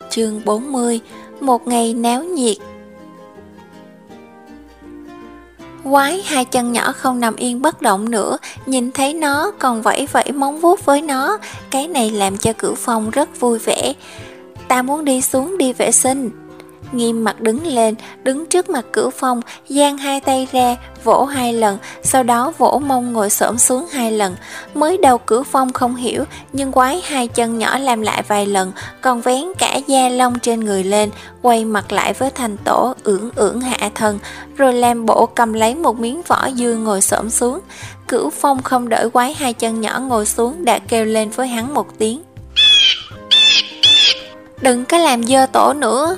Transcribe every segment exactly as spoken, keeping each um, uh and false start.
Chương bốn mươi. Một ngày náo nhiệt. Quái hai chân nhỏ không nằm yên bất động nữa, nhìn thấy nó còn vẫy vẫy móng vuốt với nó, cái này làm cho Cửu Phong rất vui vẻ. Ta muốn đi xuống đi vệ sinh. Nghiêm Mặt đứng lên, đứng trước mặt Cửu Phong, giang hai tay ra, vỗ hai lần, sau đó vỗ mông ngồi xổm xuống hai lần. Mới đầu Cửu Phong không hiểu, nhưng quái hai chân nhỏ làm lại vài lần, còn vén cả da lông trên người lên, quay mặt lại với Thành Tổ, ưỡn ưỡn hạ thân, rồi làm bộ cầm lấy một miếng vỏ dưa ngồi xổm xuống. Cửu Phong không đợi quái hai chân nhỏ ngồi xuống đã kêu lên với hắn một tiếng: "Đừng có làm dơ tổ nữa."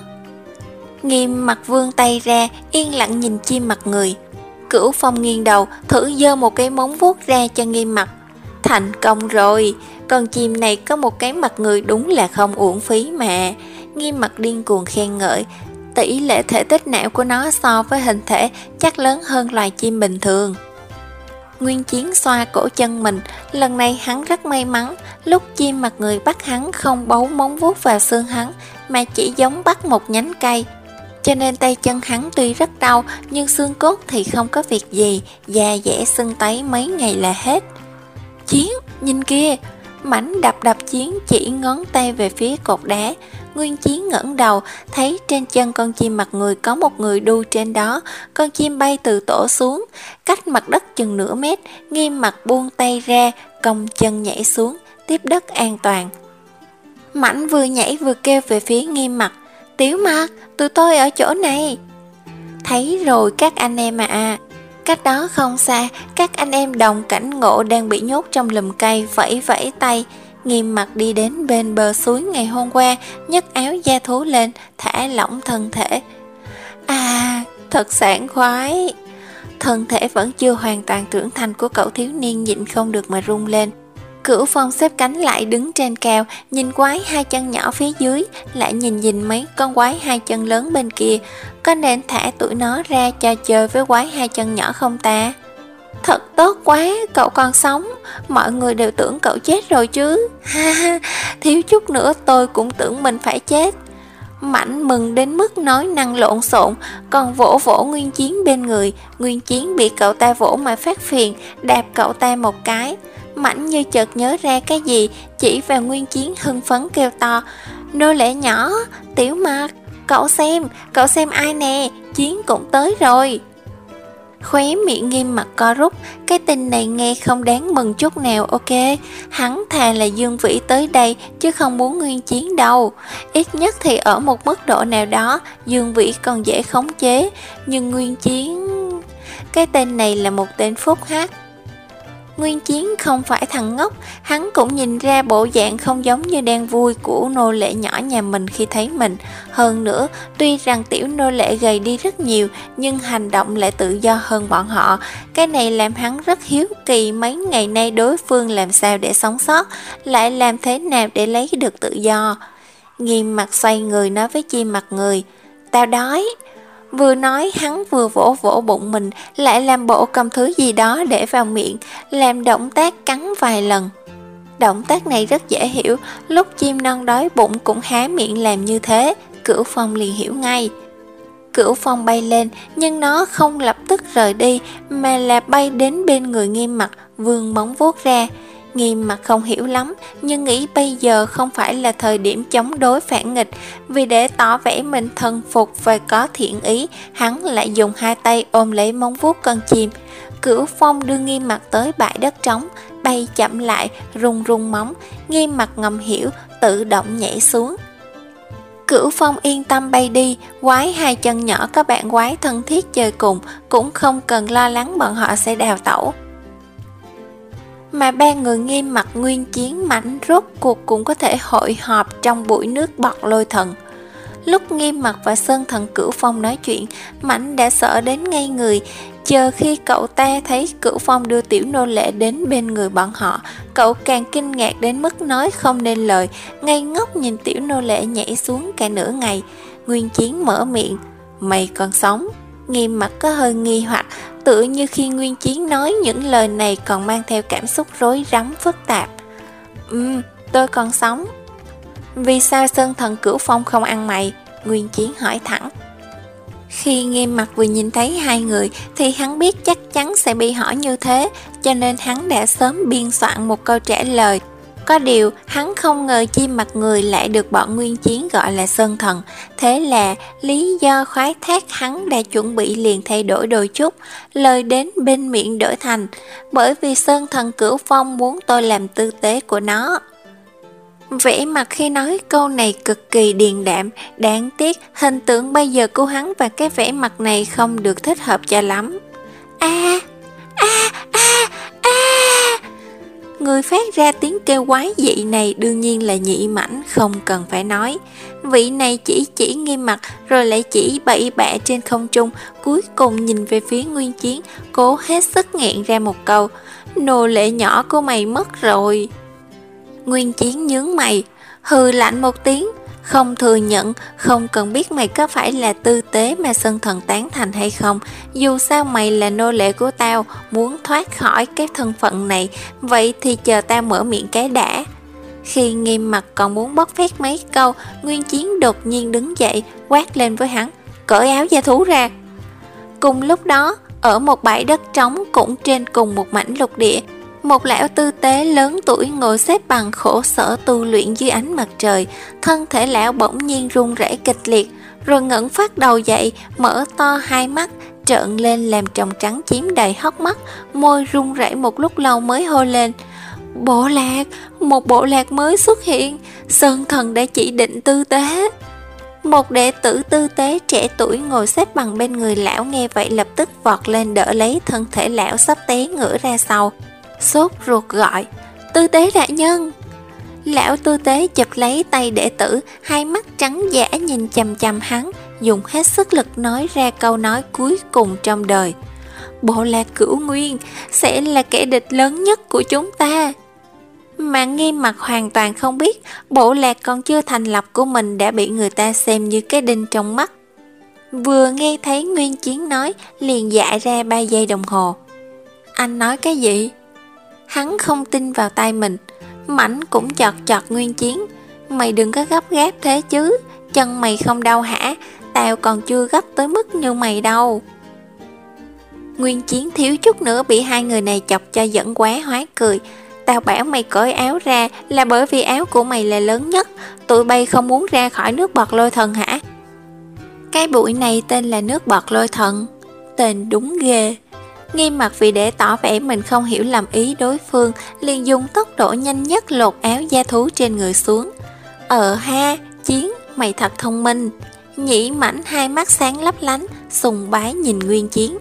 Nghiêm Mặt vươn tay ra, yên lặng nhìn chim mặt người. Cửu Phong nghiêng đầu, thử giơ một cái móng vuốt ra cho Nghiêm Mặt. Thành công rồi, con chim này có một cái mặt người đúng là không uổng phí mà. Nghiêm Mặt điên cuồng khen ngợi. Tỷ lệ thể tích não của nó so với hình thể chắc lớn hơn loài chim bình thường. Nguyên Chiến xoa cổ chân mình, lần này hắn rất may mắn, lúc chim mặt người bắt hắn không bấu móng vuốt vào xương hắn, mà chỉ giống bắt một nhánh cây. Cho nên tay chân hắn tuy rất đau, nhưng xương cốt thì không có việc gì, da dẻ sưng tấy mấy ngày là hết. Chiến, nhìn kia! Mảnh đập đập Chiến chỉ ngón tay về phía cột đá. Nguyên Chiến ngẩng đầu, thấy trên chân con chim mặt người có một người đu trên đó. Con chim bay từ tổ xuống, cách mặt đất chừng nửa mét. Nghiêm Mặt buông tay ra, cong chân nhảy xuống, tiếp đất an toàn. Mảnh vừa nhảy vừa kêu về phía Nghiêm Mặt: "Tiểu Mặt, tụi tôi ở chỗ này." Thấy rồi các anh em à. Cách đó không xa, các anh em Đồng Cảnh Ngộ đang bị nhốt trong lùm cây vẫy vẫy tay. Nghiêm Mặt đi đến bên bờ suối ngày hôm qua, nhấc áo da thú lên, thả lỏng thân thể. À, thật sảng khoái. Thân thể vẫn chưa hoàn toàn trưởng thành của cậu thiếu niên nhịn không được mà rung lên. Cửu Phong xếp cánh lại đứng trên cao, nhìn quái hai chân nhỏ phía dưới, lại nhìn nhìn mấy con quái hai chân lớn bên kia. Có nên thả tụi nó ra cho chơi với quái hai chân nhỏ không ta? Thật tốt quá, cậu còn sống. Mọi người đều tưởng cậu chết rồi chứ. Ha ha, thiếu chút nữa tôi cũng tưởng mình phải chết. Mảnh mừng đến mức nói năng lộn xộn, còn vỗ vỗ Nguyên Chiến bên người. Nguyên Chiến bị cậu ta vỗ mà phát phiền, đạp cậu ta một cái. Mảnh như chợt nhớ ra cái gì, chỉ vào Nguyên Chiến hưng phấn kêu to: "Nô lệ nhỏ, Tiểu Mặt, cậu xem, cậu xem ai nè, Chiến cũng tới rồi." Khóe miệng Nghiêm Mặt co rút, cái tin này nghe không đáng mừng chút nào. Ok, hắn thà là Dương Vĩ tới đây chứ không muốn Nguyên Chiến đâu. Ít nhất thì ở một mức độ nào đó Dương Vĩ còn dễ khống chế, nhưng Nguyên Chiến... cái tên này là một tên phúc hắc. Nguyên Chiến không phải thằng ngốc, hắn cũng nhìn ra bộ dạng không giống như đang vui của nô lệ nhỏ nhà mình khi thấy mình. Hơn nữa, tuy rằng tiểu nô lệ gầy đi rất nhiều, nhưng hành động lại tự do hơn bọn họ. Cái này làm hắn rất hiếu kỳ mấy ngày nay đối phương làm sao để sống sót, lại làm thế nào để lấy được tự do. Nghiêm Mặt xoay người nói với chim mặt người: "Tao đói." Vừa nói hắn vừa vỗ vỗ bụng mình, lại làm bộ cầm thứ gì đó để vào miệng, làm động tác cắn vài lần. Động tác này rất dễ hiểu, lúc chim non đói bụng cũng há miệng làm như thế. Cửu Phong liền hiểu ngay. Cửu Phong bay lên, nhưng nó không lập tức rời đi, mà là bay đến bên người Nghiêm Mặt, vươn móng vuốt ra. Nghiêm Mặt không hiểu lắm, nhưng nghĩ bây giờ không phải là thời điểm chống đối phản nghịch. Vì để tỏ vẻ mình thần phục và có thiện ý, hắn lại dùng hai tay ôm lấy móng vuốt con chim. Cửu Phong đưa Nghiêm Mặt tới bãi đất trống, bay chậm lại, rung rung móng. Nghiêm Mặt ngầm hiểu, tự động nhảy xuống. Cửu Phong yên tâm bay đi, quái hai chân nhỏ có bạn quái thân thiết chơi cùng, cũng không cần lo lắng bọn họ sẽ đào tẩu. Mà ba người Nghiêm Mặt, Nguyên Chiến, Mảnh rốt cuộc cũng có thể hội họp trong bụi nước bọt lôi thần. Lúc Nghiêm Mặt và Sơn Thần Cửu Phong nói chuyện, Mảnh đã sợ đến ngây người. Chờ khi cậu ta thấy Cửu Phong đưa tiểu nô lệ đến bên người bọn họ, cậu càng kinh ngạc đến mức nói không nên lời, ngây ngốc nhìn tiểu nô lệ nhảy xuống cả nửa ngày. Nguyên Chiến mở miệng: "Mày còn sống?" Nghiêm Mặt có hơi nghi hoặc, tựa như khi Nguyên Chiến nói những lời này còn mang theo cảm xúc rối rắm phức tạp. Ừm, tôi còn sống." Vì sao Sơn Thần Cửu Phong không ăn mày? Nguyên Chiến hỏi thẳng. Khi Nghiêm Mặc vừa nhìn thấy hai người thì hắn biết chắc chắn sẽ bị hỏi như thế, cho nên hắn đã sớm biên soạn một câu trả lời. Có điều hắn không ngờ Chim Mặt Người lại được bọn Nguyên Chiến gọi là Sơn Thần. Thế là lý do khoái thác hắn đã chuẩn bị liền thay đổi đôi chút, lời đến bên miệng đổi thành bởi vì Sơn Thần Cửu Phong muốn tôi làm tư tế của nó. Vẻ mặt khi nói câu này cực kỳ điềm đạm, đáng tiếc hình tượng bây giờ của hắn và cái vẻ mặt này không được thích hợp cho lắm. A a a a Người phát ra tiếng kêu quái dị này đương nhiên là Nhị Mãnh, không cần phải nói. Vị này chỉ chỉ Nghiêm Mặc rồi lại chỉ bậy bạ trên không trung, cuối cùng nhìn về phía Nguyên Chiến, cố hết sức nghẹn ra một câu: nô lệ nhỏ của mày mất rồi. Nguyên Chiến nhướng mày, hừ lạnh một tiếng, không thừa nhận, không cần biết mày có phải là tư tế mà Sơn Thần tán thành hay không, dù sao mày là nô lệ của tao, muốn thoát khỏi cái thân phận này, vậy thì chờ tao mở miệng cái đã. Khi Nghiêm Mặc còn muốn bóc phét mấy câu, Nguyên Chiến đột nhiên đứng dậy, quát lên với hắn: cởi áo da thú ra. Cùng lúc đó, ở một bãi đất trống cũng trên cùng một mảnh lục địa, một lão tư tế lớn tuổi ngồi xếp bằng khổ sở tu luyện dưới ánh mặt trời. Thân thể lão bỗng nhiên run rẩy kịch liệt, rồi ngẩng phát đầu dậy, mở to hai mắt, trợn lên làm tròng trắng chiếm đầy hốc mắt, môi run rẩy một lúc lâu mới hô lên: bộ lạc, một bộ lạc mới xuất hiện, Sơn Thần đã chỉ định tư tế. Một đệ tử tư tế trẻ tuổi ngồi xếp bằng bên người lão nghe vậy lập tức vọt lên đỡ lấy thân thể lão sắp té ngửa ra sau, sốt ruột gọi: tư tế đại nhân. Lão tư tế chụp lấy tay đệ tử, hai mắt trắng dã nhìn chằm chằm hắn, dùng hết sức lực nói ra câu nói cuối cùng trong đời: bộ lạc Cửu Nguyên sẽ là kẻ địch lớn nhất của chúng ta. Mà Nghiêm Mặc hoàn toàn không biết bộ lạc còn chưa thành lập của mình đã bị người ta xem như cái đinh trong mắt. Vừa nghe thấy Nguyên Chiến nói liền dại ra ba giây đồng hồ. Anh nói cái gì? Hắn không tin vào tai mình. Mảnh cũng chọt chọt Nguyên Chiến: mày đừng có gấp gáp thế chứ, chân mày không đau hả? Tao còn chưa gấp tới mức như mày đâu. Nguyên Chiến thiếu chút nữa bị hai người này chọc cho giận quá hóa cười. Tao bảo mày cởi áo ra là bởi vì áo của mày là lớn nhất, tụi bay không muốn ra khỏi nước bọt lôi thần hả? Cái bụi này tên là nước bọt lôi thần, tên đúng ghê. Nghiêm Mặc vì để tỏ vẻ mình không hiểu lầm ý đối phương, liền dùng tốc độ nhanh nhất lột áo da thú trên người xuống. Ờ ha, Chiến, mày thật thông minh. Nhị Mãnh hai mắt sáng lấp lánh, sùng bái nhìn Nguyên Chiến.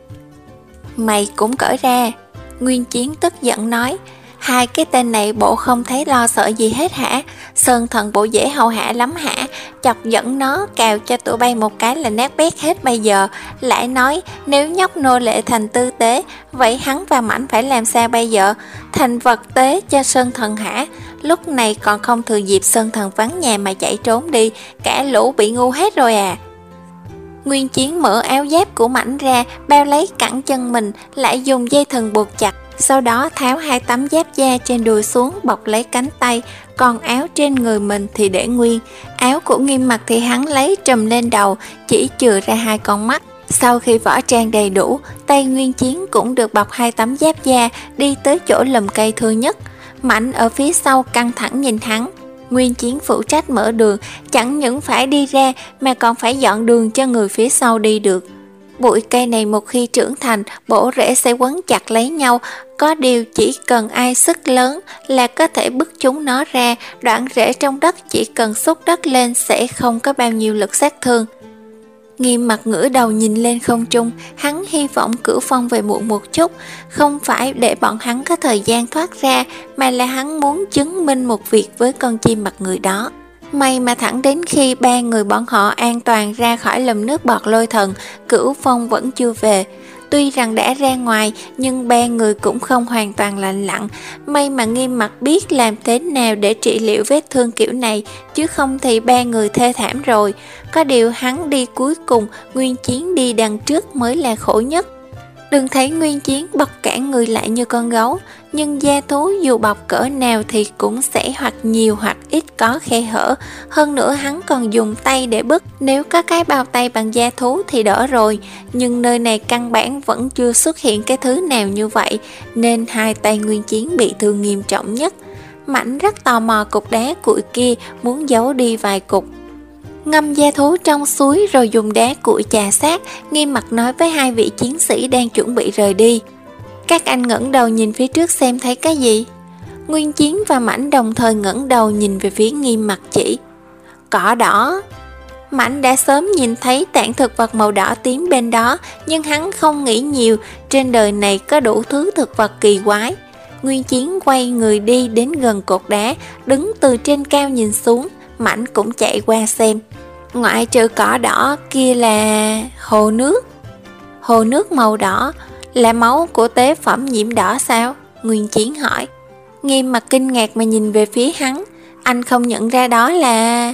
Mày cũng cởi ra. Nguyên Chiến tức giận nói: hai cái tên này bộ không thấy lo sợ gì hết hả? Sơn Thần bộ dễ hầu hạ lắm hả? Chọc giận nó, cào cho tụi bay một cái là nát bét hết bây giờ. Lại nói nếu nhóc nô lệ thành tư tế, vậy hắn và Mãnh phải làm sao bây giờ? Thành vật tế cho Sơn Thần hả? Lúc này còn không thừa dịp Sơn Thần vắng nhà mà chạy trốn đi, cả lũ bị ngu hết rồi à. Nguyên Chiến mở áo giáp của Mãnh ra, bao lấy cẳng chân mình, lại dùng dây thừng buộc chặt. Sau đó tháo hai tấm giáp da trên đùi xuống, bọc lấy cánh tay, còn áo trên người mình thì để nguyên. Áo của Nghiêm Mặc thì hắn lấy trùm lên đầu, chỉ chừa ra hai con mắt. Sau khi võ trang đầy đủ, tay Nguyên Chiến cũng được bọc hai tấm giáp da, đi tới chỗ lùm cây thưa nhất. Mãnh ở phía sau căng thẳng nhìn hắn. Nguyên Chiến phụ trách mở đường, chẳng những phải đi ra mà còn phải dọn đường cho người phía sau đi được. Bụi cây này một khi trưởng thành, bổ rễ sẽ quấn chặt lấy nhau, có điều chỉ cần ai sức lớn là có thể bứt chúng nó ra, đoạn rễ trong đất chỉ cần xúc đất lên sẽ không có bao nhiêu lực sát thương. Nghiêm Mặc ngửa đầu nhìn lên không trung, hắn hy vọng Cửu Phong về muộn một chút, không phải để bọn hắn có thời gian thoát ra, mà là hắn muốn chứng minh một việc với con chim mặt người đó. May mà thẳng đến khi ba người bọn họ an toàn ra khỏi lùm nước bọt lôi thần, Cửu Phong vẫn chưa về. Tuy rằng đã ra ngoài, nhưng ba người cũng không hoàn toàn lành lặn. May mà Nghiêm Mặc biết làm thế nào để trị liệu vết thương kiểu này, chứ không thì ba người thê thảm rồi. Có điều hắn đi cuối cùng, Nguyên Chiến đi đằng trước mới là khổ nhất. Đừng thấy Nguyên Chiến bọc cả người lại như con gấu, nhưng da thú dù bọc cỡ nào thì cũng sẽ hoặc nhiều hoặc ít có khe hở. Hơn nữa hắn còn dùng tay để bứt, nếu có cái bao tay bằng da thú thì đỡ rồi, nhưng nơi này căn bản vẫn chưa xuất hiện cái thứ nào như vậy, nên hai tay Nguyên Chiến bị thương nghiêm trọng nhất. Mảnh rất tò mò cục đá cuội kia, muốn giấu đi vài cục. Ngâm da thú trong suối rồi dùng đá cuội chà sát, Nghiêm Mặc nói với hai vị chiến sĩ đang chuẩn bị rời đi. Các anh ngẩng đầu nhìn phía trước xem thấy cái gì? Nguyên Chiến và Mảnh đồng thời ngẩng đầu nhìn về phía Nghiêm Mặc chỉ. Cỏ đỏ. Mảnh đã sớm nhìn thấy tảng thực vật màu đỏ tím bên đó, nhưng hắn không nghĩ nhiều, trên đời này có đủ thứ thực vật kỳ quái. Nguyên Chiến quay người đi đến gần cột đá, đứng từ trên cao nhìn xuống. Mảnh cũng chạy qua xem. Ngoại trừ cỏ đỏ kia là hồ nước. Hồ nước màu đỏ là máu của tế phẩm nhiễm đỏ sao? Nguyên Chiến hỏi. Nghiêm Mặc kinh ngạc mà nhìn về phía hắn. Anh không nhận ra đó là...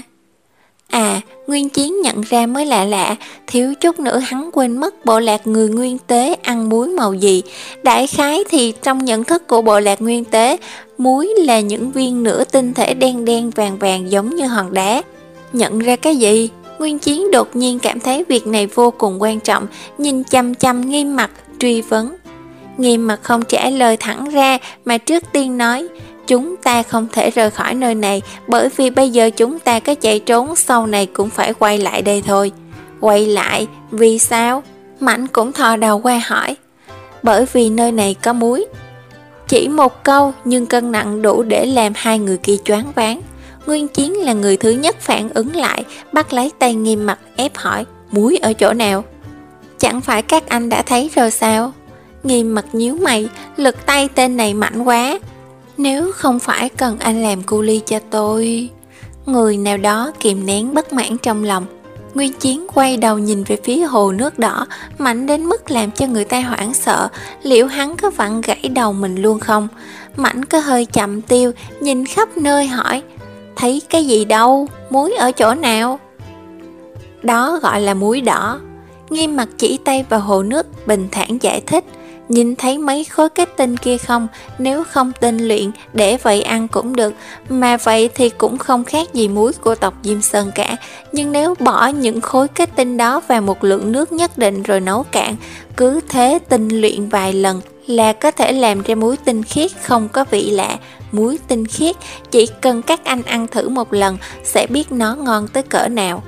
À, Nguyên Chiến nhận ra mới lạ lạ, thiếu chút nữa hắn quên mất bộ lạc người Nguyên Tế ăn muối màu gì. Đại khái thì trong nhận thức của bộ lạc Nguyên Tế, muối là những viên nửa tinh thể đen đen vàng vàng giống như hòn đá. Nhận ra cái gì? Nguyên Chiến đột nhiên cảm thấy việc này vô cùng quan trọng, nhìn chăm chăm Nghiêm Mặc truy vấn. Nghiêm Mặc không trả lời thẳng ra mà trước tiên nói, chúng ta không thể rời khỏi nơi này, bởi vì bây giờ chúng ta có chạy trốn sau này cũng phải quay lại đây thôi. Quay lại? Vì sao? Mảnh cũng thò đầu qua hỏi. Bởi vì nơi này có muối. Chỉ một câu nhưng cân nặng đủ để làm hai người kia choáng váng. Nguyên Chiến là người thứ nhất phản ứng lại, bắt lấy tay Nghiêm Mặc ép hỏi, muối ở chỗ nào? Chẳng phải các anh đã thấy rồi sao? Nghiêm Mặc nhíu mày, lực tay tên này mạnh quá. Nếu không phải cần anh làm cu ly cho tôi... Người nào đó kìm nén bất mãn trong lòng. Nguyên Chiến quay đầu nhìn về phía hồ nước đỏ, mạnh đến mức làm cho người ta hoảng sợ. Liệu hắn có vặn gãy đầu mình luôn không? Mảnh có hơi chậm tiêu, nhìn khắp nơi hỏi, thấy cái gì đâu? Muối ở chỗ nào? Đó gọi là muối đỏ. Nghiêm Mặc chỉ tay vào hồ nước, bình thản giải thích. Nhìn thấy mấy khối kết tinh kia không? Nếu không tinh luyện, để vậy ăn cũng được. Mà vậy thì cũng không khác gì muối của tộc Diêm Sơn cả. Nhưng nếu bỏ những khối kết tinh đó vào một lượng nước nhất định rồi nấu cạn, cứ thế tinh luyện vài lần là có thể làm ra muối tinh khiết không có vị lạ. Muối tinh khiết, chỉ cần các anh ăn thử một lần sẽ biết nó ngon tới cỡ nào.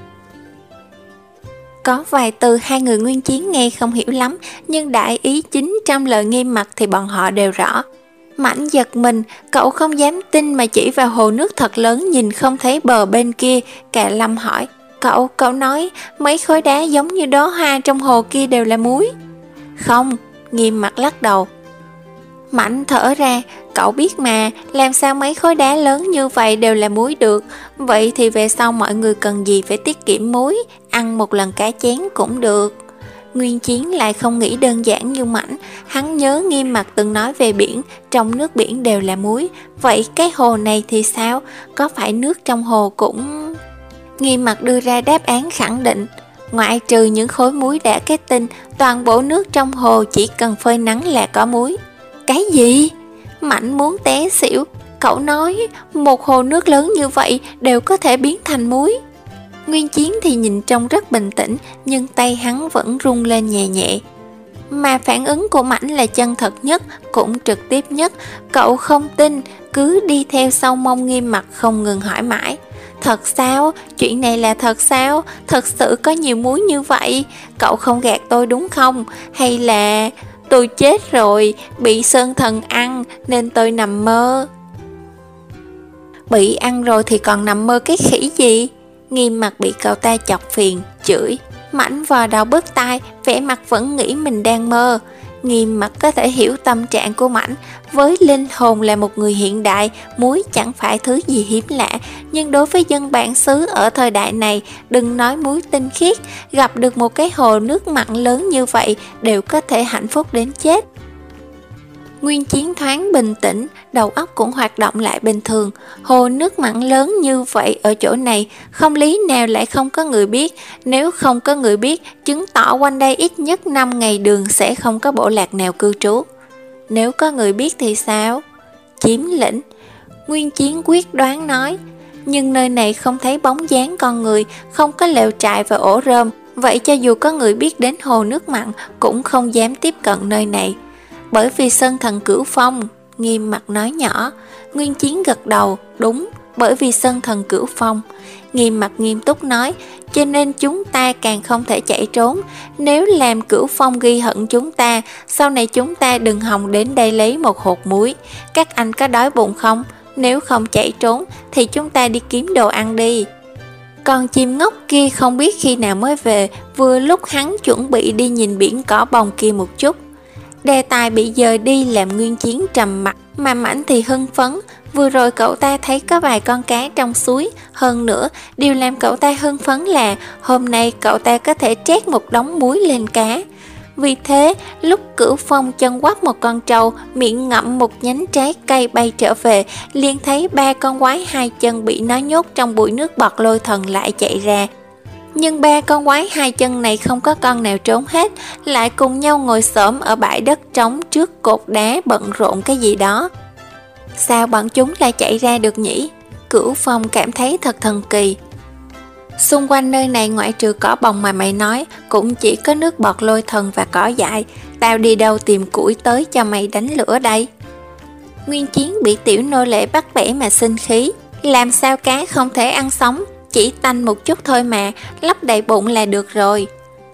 Có vài từ hai người Nguyên Chiến nghe không hiểu lắm, nhưng đại ý chính trong lời Nghiêm Mặc thì bọn họ đều rõ. Mảnh giật mình, cậu không dám tin mà chỉ vào hồ nước thật lớn nhìn không thấy bờ bên kia. Cà Lâm hỏi, cậu, cậu nói mấy khối đá giống như đóa hoa trong hồ kia đều là muối. Không, Nghiêm Mặc lắc đầu. Mảnh thở ra, cậu biết mà, làm sao mấy khối đá lớn như vậy đều là muối được. Vậy thì về sau mọi người cần gì phải tiết kiệm muối, ăn một lần cả chén cũng được. Nguyên Chiến lại không nghĩ đơn giản như Mảnh. Hắn nhớ Nghiêm Mặc từng nói về biển, trong nước biển đều là muối. Vậy cái hồ này thì sao? Có phải nước trong hồ cũng... Nghiêm Mặc đưa ra đáp án khẳng định. Ngoại trừ những khối muối đã kết tinh, toàn bộ nước trong hồ chỉ cần phơi nắng là có muối. Cái gì? Mảnh muốn té xỉu. Cậu nói một hồ nước lớn như vậy đều có thể biến thành muối. Nguyên Chiến thì nhìn trông rất bình tĩnh, nhưng tay hắn vẫn rung lên nhẹ nhẹ. Mà phản ứng của Mảnh là chân thật nhất, cũng trực tiếp nhất. Cậu không tin, cứ đi theo sau mông Nghiêm Mặc không ngừng hỏi mãi. Thật sao? Chuyện này là thật sao? Thật sự có nhiều muối như vậy? Cậu không gạt tôi đúng không? Hay là... Tôi chết rồi, bị Sơn Thần ăn nên tôi nằm mơ. Bị ăn rồi thì còn nằm mơ cái khỉ gì? Nghiêm Mặc bị cậu ta chọc phiền, chửi. Mảnh vò đầu bứt tai, vẻ mặt vẫn nghĩ mình đang mơ. Nghiêm Mặc có thể hiểu tâm trạng của Mảnh. Với linh hồn là một người hiện đại, muối chẳng phải thứ gì hiếm lạ. Nhưng đối với dân bản xứ ở thời đại này, đừng nói muối tinh khiết, gặp được một cái hồ nước mặn lớn như vậy đều có thể hạnh phúc đến chết. Nguyên Chiến thoáng bình tĩnh, đầu óc cũng hoạt động lại bình thường. Hồ nước mặn lớn như vậy ở chỗ này, không lý nào lại không có người biết. Nếu không có người biết, chứng tỏ quanh đây ít nhất năm ngày đường sẽ không có bộ lạc nào cư trú. Nếu có người biết thì sao? Chiếm lĩnh. Nguyên Chiến quyết đoán nói. Nhưng nơi này không thấy bóng dáng con người, không có lều trại và ổ rơm. Vậy cho dù có người biết đến hồ nước mặn, cũng không dám tiếp cận nơi này. Bởi vì Sơn Thần Cửu Phong, Nghiêm Mặt nói nhỏ. Nguyên Chiến gật đầu, đúng, bởi vì Sơn Thần Cửu Phong. Nghiêm Mặt nghiêm túc nói, cho nên chúng ta càng không thể chạy trốn. Nếu làm Cửu Phong ghi hận chúng ta, sau này chúng ta đừng hòng đến đây lấy một hột muối. Các anh có đói bụng không? Nếu không chạy trốn thì chúng ta đi kiếm đồ ăn đi. Con chim ngốc kia không biết khi nào mới về, vừa lúc hắn chuẩn bị đi nhìn biển cỏ bồng kia một chút. Đề tài bị dời đi làm Nguyên Chiến trầm mặt, mà Mãnh thì hưng phấn. Vừa rồi cậu ta thấy có vài con cá trong suối. Hơn nữa, điều làm cậu ta hưng phấn là hôm nay cậu ta có thể trét một đống muối lên cá. Vì thế, lúc Cửu Phong chân quắp một con trâu, miệng ngậm một nhánh trái cây bay trở về, liền thấy ba con quái hai chân bị nó nhốt trong bụi nước bọt lôi thần lại chạy ra. Nhưng ba con quái hai chân này không có con nào trốn hết, lại cùng nhau ngồi xổm ở bãi đất trống trước cột đá bận rộn cái gì đó. Sao bọn chúng lại chạy ra được nhỉ? Cửu Phong cảm thấy thật thần kỳ. Xung quanh nơi này ngoại trừ cỏ bồng mà mày nói, cũng chỉ có nước bọt lôi thần và cỏ dại. Tao đi đâu tìm củi tới cho mày đánh lửa đây? Nguyên Chiến bị tiểu nô lệ bắt bẻ mà sinh khí. Làm sao cá không thể ăn sống? Chỉ tanh một chút thôi mà, lấp đầy bụng là được rồi.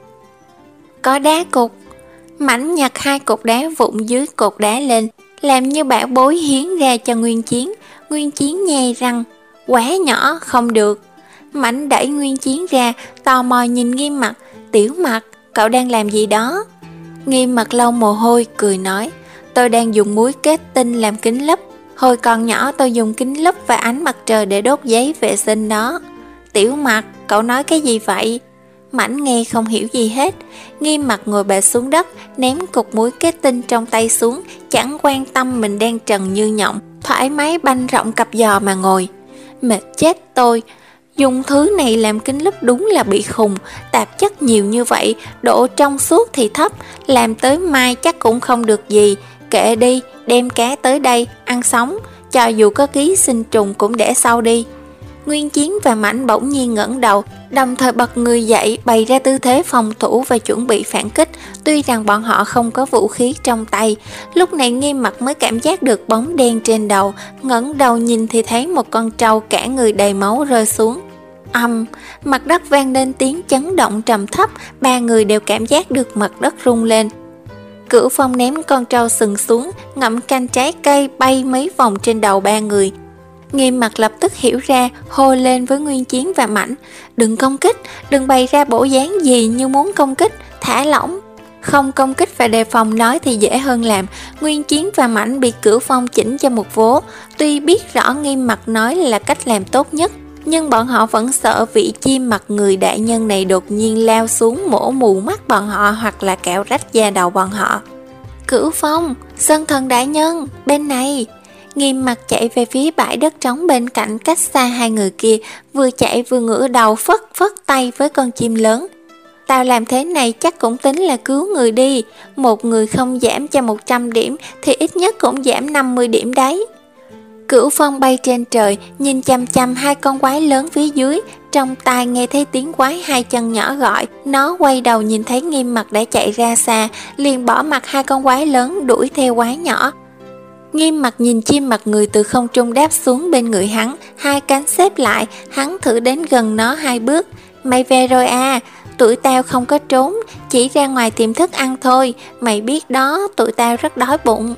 Có đá cục. Mãnh nhặt hai cục đá vụn dưới cột đá lên, làm như bảo bối hiến ra cho Nguyên Chiến. Nguyên Chiến nhai răng, quá nhỏ, không được. Mãnh đẩy Nguyên Chiến ra, tò mò nhìn Nghiêm Mặt. Tiểu Mặt, cậu đang làm gì đó? Nghiêm Mặt lau mồ hôi, cười nói, tôi đang dùng muối kết tinh làm kính lúp. Hồi còn nhỏ tôi dùng kính lúp và ánh mặt trời để đốt giấy vệ sinh đó. Tiểu Mặt, cậu nói cái gì vậy? Mãnh nghe không hiểu gì hết. Nghiêm Mặt ngồi bệt xuống đất, ném cục muối kết tinh trong tay xuống, chẳng quan tâm mình đang trần như nhộng, thoải mái banh rộng cặp giò mà ngồi. Mệt chết tôi. Dùng thứ này làm kính lúp đúng là bị khùng. Tạp chất nhiều như vậy, độ trong suốt thì thấp, làm tới mai chắc cũng không được gì. Kệ đi, đem cá tới đây, ăn sống. Cho dù có ký sinh trùng cũng để sau đi. Nguyên Chiến và Mãnh bỗng nhiên ngẩng đầu, đồng thời bật người dậy, bày ra tư thế phòng thủ và chuẩn bị phản kích. Tuy rằng bọn họ không có vũ khí trong tay. Lúc này Nghiêm Mặt mới cảm giác được bóng đen trên đầu, ngẩng đầu nhìn thì thấy một con trâu cả người đầy máu rơi xuống. Ầm, mặt đất vang lên tiếng chấn động trầm thấp, ba người đều cảm giác được mặt đất rung lên. Cửu Phong ném con trâu sừng xuống, ngậm canh trái cây bay mấy vòng trên đầu ba người. Nghiêm Mặt lập tức hiểu ra, hô lên với Nguyên Chiến và Mãnh, đừng công kích, đừng bày ra bộ dáng gì như muốn công kích, thả lỏng. Không công kích và đề phòng nói thì dễ hơn làm. Nguyên Chiến và Mãnh bị Cửu Phong chỉnh cho một vố. Tuy biết rõ Nghiêm Mặt nói là cách làm tốt nhất, nhưng bọn họ vẫn sợ vị chim mặt người đại nhân này đột nhiên lao xuống mổ mù mắt bọn họ hoặc là cạo rách da đầu bọn họ. Cửu Phong, Sơn Thần đại nhân, bên này. Nghiêm Mặt chạy về phía bãi đất trống bên cạnh cách xa hai người kia, vừa chạy vừa ngửa đầu phất phất tay với con chim lớn. Tao làm thế này chắc cũng tính là cứu người đi, một người không giảm cho một trăm điểm thì ít nhất cũng giảm năm mươi điểm đấy. Cửu Phong bay trên trời, nhìn chăm chăm hai con quái lớn phía dưới, trong tai nghe thấy tiếng quái hai chân nhỏ gọi. Nó quay đầu nhìn thấy Nghiêm Mặt đã chạy ra xa, liền bỏ mặc hai con quái lớn đuổi theo quái nhỏ. Nghiêm Mặt nhìn chim mặt người từ không trung đáp xuống bên người hắn, hai cánh xếp lại, hắn thử đến gần nó hai bước. Mày về rồi à, tụi tao không có trốn, chỉ ra ngoài tìm thức ăn thôi, mày biết đó, tụi tao rất đói bụng.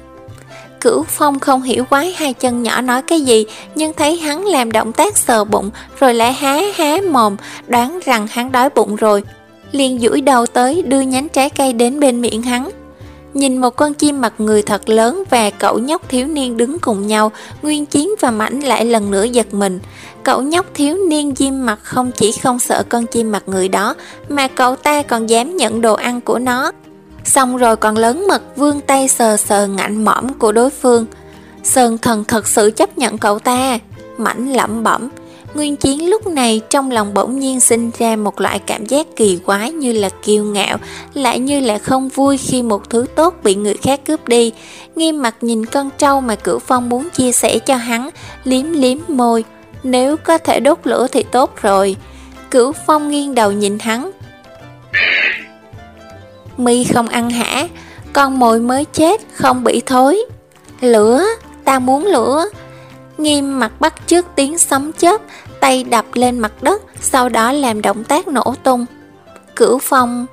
Cửu Phong không hiểu quái hai chân nhỏ nói cái gì, nhưng thấy hắn làm động tác sờ bụng rồi lại há há mồm, đoán rằng hắn đói bụng rồi, liền duỗi đầu tới đưa nhánh trái cây đến bên miệng hắn. Nhìn một con chim mặt người thật lớn và cậu nhóc thiếu niên đứng cùng nhau, Nguyên Chiến và Mãnh lại lần nữa giật mình. Cậu nhóc thiếu niên chim mặt không chỉ không sợ con chim mặt người đó, mà cậu ta còn dám nhận đồ ăn của nó. Xong rồi còn lớn mật vươn tay sờ sờ ngạnh mõm của đối phương. Sơn Thần thật sự chấp nhận cậu ta. Mảnh lẩm bẩm. Nguyên Chiến lúc này trong lòng bỗng nhiên sinh ra một loại cảm giác kỳ quái, như là kiêu ngạo, lại như là không vui khi một thứ tốt bị người khác cướp đi. Nghiêm mặt nhìn con trâu mà Cửu Phong muốn chia sẻ cho hắn, liếm liếm môi. Nếu có thể đốt lửa thì tốt rồi. Cửu Phong nghiêng đầu nhìn hắn. Mi không ăn hả? Con mồi mới chết không bị thối. Lửa, ta muốn lửa. Nghiêm mặt bắt chước tiếng sấm chớp, tay đập lên mặt đất, sau đó làm động tác nổ tung. Cửu Phong: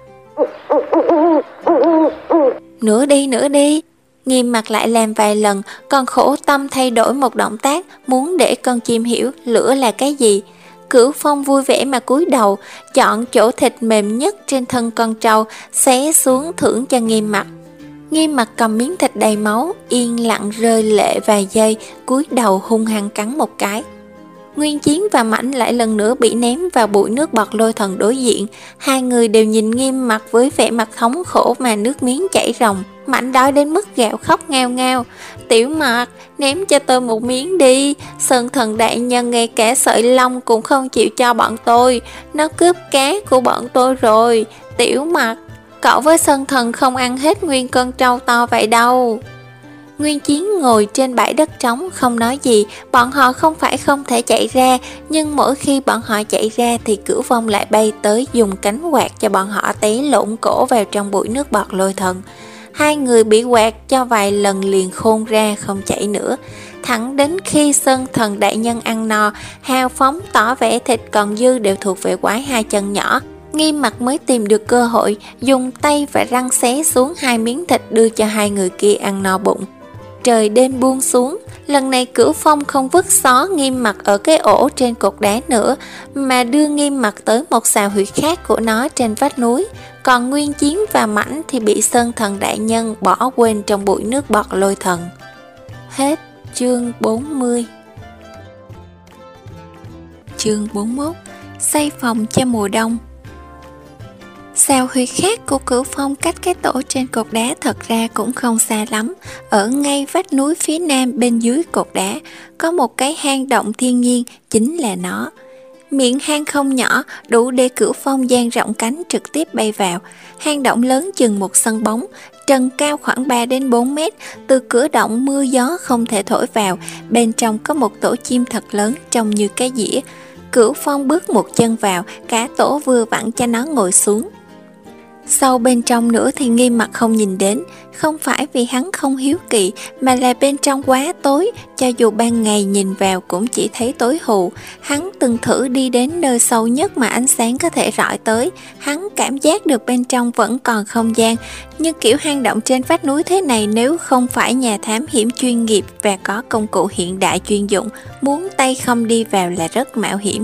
nữa đi, nữa đi. Nghiêm mặt lại làm vài lần, còn khổ tâm thay đổi một động tác, muốn để con chim hiểu lửa là cái gì. Cửu Phong vui vẻ mà cúi đầu, chọn chỗ thịt mềm nhất trên thân con trâu, xé xuống thưởng cho Nghiêm mặt. Nghiêm mặt cầm miếng thịt đầy máu, yên lặng rơi lệ vài giây, cúi đầu hung hăng cắn một cái. Nguyên Chiến và Mãnh lại lần nữa bị ném vào bụi nước bọt lôi thần đối diện. Hai người đều nhìn Nghiêm mặt với vẻ mặt thống khổ mà nước miếng chảy ròng. Mãnh đói đến mức gào khóc ngao ngao. Tiểu Mặt, ném cho tôi một miếng đi. Sơn Thần đại nhân ngay cả sợi lông cũng không chịu cho bọn tôi. Nó cướp cá của bọn tôi rồi. Tiểu Mặt, cậu với Sơn Thần không ăn hết nguyên con trâu to vậy đâu. Nguyên Chiến ngồi trên bãi đất trống không nói gì. Bọn họ không phải không thể chạy ra, nhưng mỗi khi bọn họ chạy ra thì Cửu Phong lại bay tới dùng cánh quạt cho bọn họ té lộn cổ vào trong bụi nước bọt lôi thần. Hai người bị quạt cho vài lần liền khôn ra không chạy nữa. Thẳng đến khi Sơn Thần đại nhân ăn no, hào phóng tỏ vẻ thịt còn dư đều thuộc về quái hai chân nhỏ, Nghiêm mặt mới tìm được cơ hội dùng tay và răng xé xuống hai miếng thịt đưa cho hai người kia ăn no bụng. Trời đêm buông xuống, lần này Cửu Phong không vứt xó Nghiêm mặt ở cái ổ trên cột đá nữa, mà đưa Nghiêm mặt tới một xào huyệt khác của nó trên vách núi. Còn Nguyên Chiến và Mãnh thì bị Sơn Thần đại nhân bỏ quên trong bụi nước bọt lôi thần. Hết chương bốn mươi. Chương bốn mươi mốt. Xây phòng cho mùa đông. Xào huyệt khác của Cửu Phong cách cái tổ trên cột đá thật ra cũng không xa lắm. Ở ngay vách núi phía nam bên dưới cột đá có một cái hang động thiên nhiên, chính là nó. Miệng hang không nhỏ, đủ để Cửu Phong dang rộng cánh trực tiếp bay vào. Hang động lớn chừng một sân bóng, trần cao khoảng ba đến bốn mét, từ cửa động mưa gió không thể thổi vào. Bên trong có một tổ chim thật lớn trông như cái dĩa. Cửu Phong bước một chân vào, cả tổ vừa vặn cho nó ngồi xuống. Sâu bên trong nữa thì Nghiêm mặt không nhìn đến, không phải vì hắn không hiếu kỳ, mà là bên trong quá tối, cho dù ban ngày nhìn vào cũng chỉ thấy tối hù. Hắn từng thử đi đến nơi sâu nhất mà ánh sáng có thể rọi tới, hắn cảm giác được bên trong vẫn còn không gian, nhưng kiểu hang động trên vách núi thế này nếu không phải nhà thám hiểm chuyên nghiệp và có công cụ hiện đại chuyên dụng, muốn tay không đi vào là rất mạo hiểm.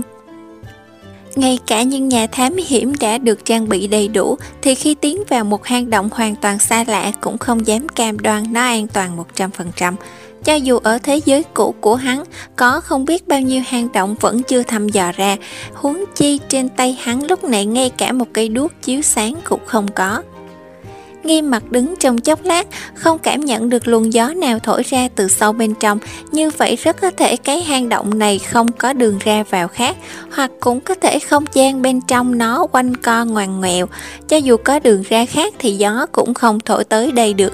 Ngay cả những nhà thám hiểm đã được trang bị đầy đủ thì khi tiến vào một hang động hoàn toàn xa lạ cũng không dám cam đoan nó an toàn một trăm phần trăm. Cho dù ở thế giới cũ của hắn có không biết bao nhiêu hang động vẫn chưa thăm dò ra, huống chi trên tay hắn lúc này ngay cả một cây đuốc chiếu sáng cũng không có. Nghiêm mặt đứng trong chốc lát, không cảm nhận được luồng gió nào thổi ra từ sâu bên trong, như vậy rất có thể cái hang động này không có đường ra vào khác, hoặc cũng có thể không gian bên trong nó quanh co ngoằn ngoèo, cho dù có đường ra khác thì gió cũng không thổi tới đây được.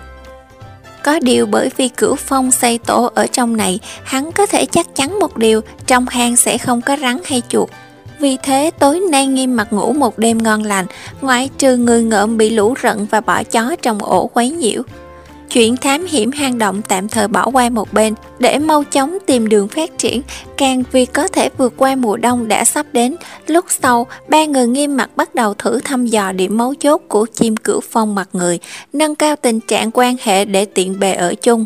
Có điều bởi vì Cửu Phong xây tổ ở trong này, hắn có thể chắc chắn một điều, trong hang sẽ không có rắn hay chuột. Vì thế tối nay Nghiêm mặt ngủ một đêm ngon lành, ngoại trừ người ngợm bị lũ rận và bọ chó trong ổ quấy nhiễu. Chuyện thám hiểm hang động tạm thời bỏ qua một bên để mau chóng tìm đường phát triển, càng vì có thể vượt qua mùa đông đã sắp đến. Lúc sau, ba người Nghiêm mặt bắt đầu thử thăm dò điểm mấu chốt của chim Cửu Phong mặt người, nâng cao tình trạng quan hệ để tiện bề ở chung.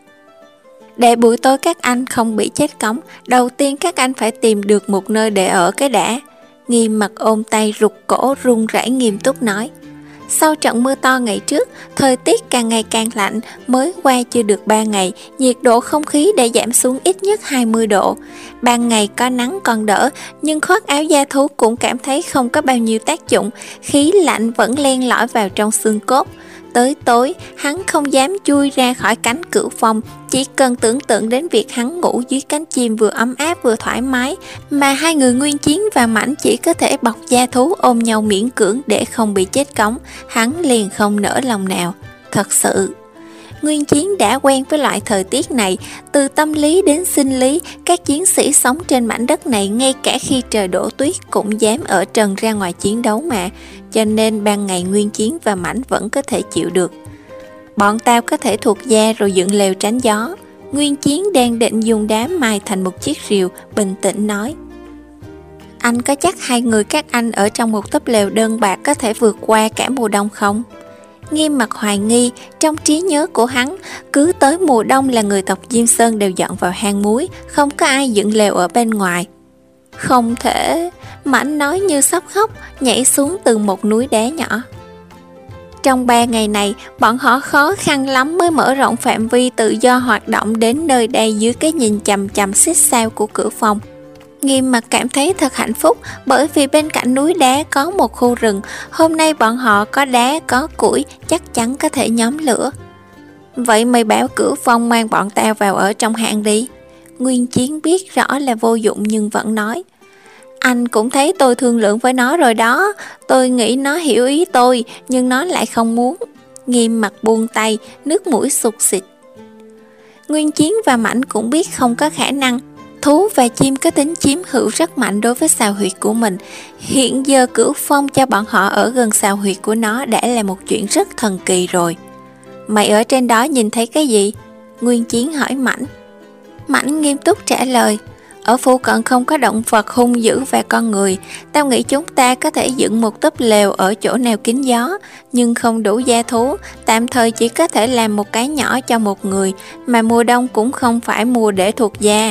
Để buổi tối các anh không bị chết cóng, đầu tiên các anh phải tìm được một nơi để ở cái đã. Nghiêm mặt ôm tay rụt cổ run rẩy nghiêm túc nói. Sau trận mưa to ngày trước, thời tiết càng ngày càng lạnh, mới qua chưa được ba ngày, nhiệt độ không khí đã giảm xuống ít nhất hai mươi độ. Ban ngày có nắng còn đỡ, nhưng khoác áo da thú cũng cảm thấy không có bao nhiêu tác dụng, khí lạnh vẫn len lỏi vào trong xương cốt. tới tối, hắn không dám chui ra khỏi cánh Cửu Phong, chỉ cần tưởng tượng đến việc hắn ngủ dưới cánh chim vừa ấm áp vừa thoải mái, mà hai người Nguyên Chiến và Mãnh chỉ có thể bọc da thú ôm nhau miễn cưỡng để không bị chết cóng, hắn liền không nỡ lòng nào. Thật sự, Nguyên Chiến đã quen với loại thời tiết này, từ tâm lý đến sinh lý, các chiến sĩ sống trên mảnh đất này ngay cả khi trời đổ tuyết cũng dám ở trần ra ngoài chiến đấu mà, cho nên ban ngày Nguyên Chiến và Mãnh vẫn có thể chịu được. Bọn tao có thể thuộc da rồi dựng lều tránh gió. Nguyên Chiến đang định dùng đá mài thành một chiếc rìu, bình tĩnh nói. Anh có chắc hai người các anh ở trong một túp lều đơn bạc có thể vượt qua cả mùa đông không? Nghiêm Mặt hoài nghi, trong trí nhớ của hắn, cứ tới mùa đông là người tộc Diêm Sơn đều dọn vào hang múi, không có ai dựng lều ở bên ngoài. Không thể, Mãnh nói như sắp khóc, nhảy xuống từ một núi đá nhỏ. Trong ba ngày này, bọn họ khó khăn lắm mới mở rộng phạm vi tự do hoạt động đến nơi đây dưới cái nhìn chằm chằm xích sao của Cửu Phong. Nghiêm Mặt cảm thấy thật hạnh phúc bởi vì bên cạnh núi đá có một khu rừng, hôm nay bọn họ có đá, có củi, chắc chắn có thể nhóm lửa. Vậy mày bảo Cửu Phong mang bọn tao vào ở trong hang đi. Nguyên Chiến biết rõ là vô dụng nhưng vẫn nói. Anh cũng thấy tôi thương lượng với nó rồi đó, tôi nghĩ nó hiểu ý tôi, nhưng nó lại không muốn. Nghiêm Mặt buông tay, nước mũi sụt xịt. Nguyên Chiến và Mãnh cũng biết không có khả năng. Thú và chim có tính chiếm hữu rất mạnh đối với sào huyệt của mình. Hiện giờ Cửu Phong cho bọn họ ở gần sào huyệt của nó đã là một chuyện rất thần kỳ rồi. Mày ở trên đó nhìn thấy cái gì? Nguyên Chiến hỏi Mãnh. Mãnh nghiêm túc trả lời. Ở phụ cận không có động vật hung dữ và con người. Tao nghĩ chúng ta có thể dựng một túp lều ở chỗ nào kín gió, nhưng không đủ gia thú, tạm thời chỉ có thể làm một cái nhỏ cho một người, mà mùa đông cũng không phải mùa để thuộc da.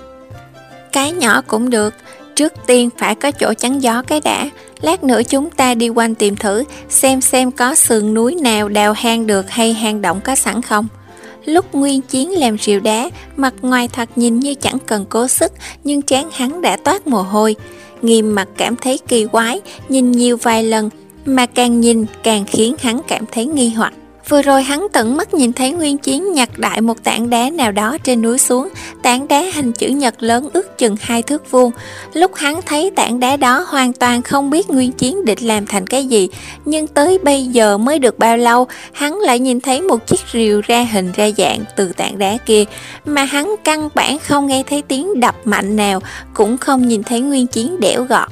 Cái nhỏ cũng được, trước tiên phải có chỗ chắn gió cái đã, lát nữa chúng ta đi quanh tìm thử, xem xem có sườn núi nào đào hang được hay hang động có sẵn không. Lúc Nguyên Chiến làm rìu đá, mặt ngoài thật nhìn như chẳng cần cố sức, nhưng trán hắn đã toát mồ hôi. Nghiêm Mặt cảm thấy kỳ quái, nhìn nhiều vài lần, mà càng nhìn càng khiến hắn cảm thấy nghi hoặc. Vừa rồi hắn tận mắt nhìn thấy Nguyên Chiến nhặt đại một tảng đá nào đó trên núi xuống, tảng đá hình chữ nhật lớn ước chừng hai thước vuông. Lúc hắn thấy tảng đá đó hoàn toàn không biết Nguyên Chiến định làm thành cái gì, nhưng tới bây giờ mới được bao lâu, hắn lại nhìn thấy một chiếc rìu ra hình ra dạng từ tảng đá kia, mà hắn căn bản không nghe thấy tiếng đập mạnh nào, cũng không nhìn thấy Nguyên Chiến đẽo gọt.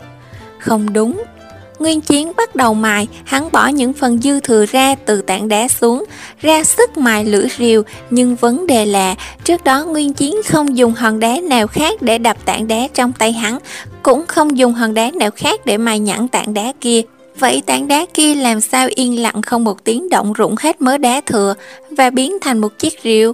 Không đúng. Nguyên Chiến bắt đầu mài, hắn bỏ những phần dư thừa ra từ tảng đá xuống, ra sức mài lưỡi rìu, nhưng vấn đề là trước đó Nguyên Chiến không dùng hòn đá nào khác để đập tảng đá trong tay hắn, cũng không dùng hòn đá nào khác để mài nhẵn tảng đá kia. Vậy tảng đá kia làm sao yên lặng không một tiếng động rụng hết mớ đá thừa và biến thành một chiếc rìu?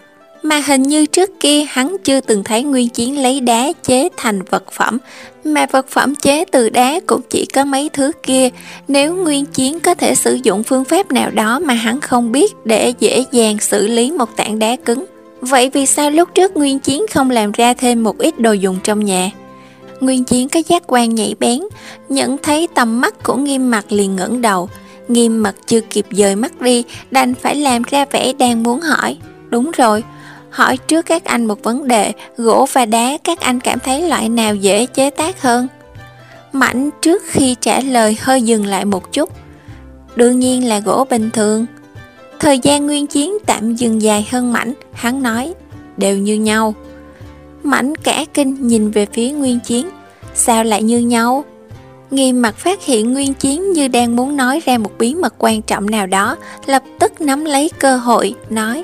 Mà hình như trước kia hắn chưa từng thấy Nguyên Chiến lấy đá chế thành vật phẩm, mà vật phẩm chế từ đá cũng chỉ có mấy thứ kia. Nếu Nguyên Chiến có thể sử dụng phương pháp nào đó mà hắn không biết để dễ dàng xử lý một tảng đá cứng, vậy vì sao lúc trước Nguyên Chiến không làm ra thêm một ít đồ dùng trong nhà? Nguyên Chiến có giác quan nhạy bén, nhận thấy tầm mắt của Nghiêm Mặt liền ngẩng đầu. Nghiêm Mặt chưa kịp dời mắt đi, đành phải làm ra vẻ đang muốn hỏi. Đúng rồi, hỏi trước các anh một vấn đề, gỗ và đá các anh cảm thấy loại nào dễ chế tác hơn? Mãnh trước khi trả lời hơi dừng lại một chút. Đương nhiên là gỗ bình thường. Thời gian Nguyên Chiến tạm dừng dài hơn Mãnh, hắn nói, đều như nhau. Mãnh cả kinh nhìn về phía Nguyên Chiến, sao lại như nhau? Nghiêm Mặt phát hiện Nguyên Chiến như đang muốn nói ra một bí mật quan trọng nào đó, lập tức nắm lấy cơ hội, nói,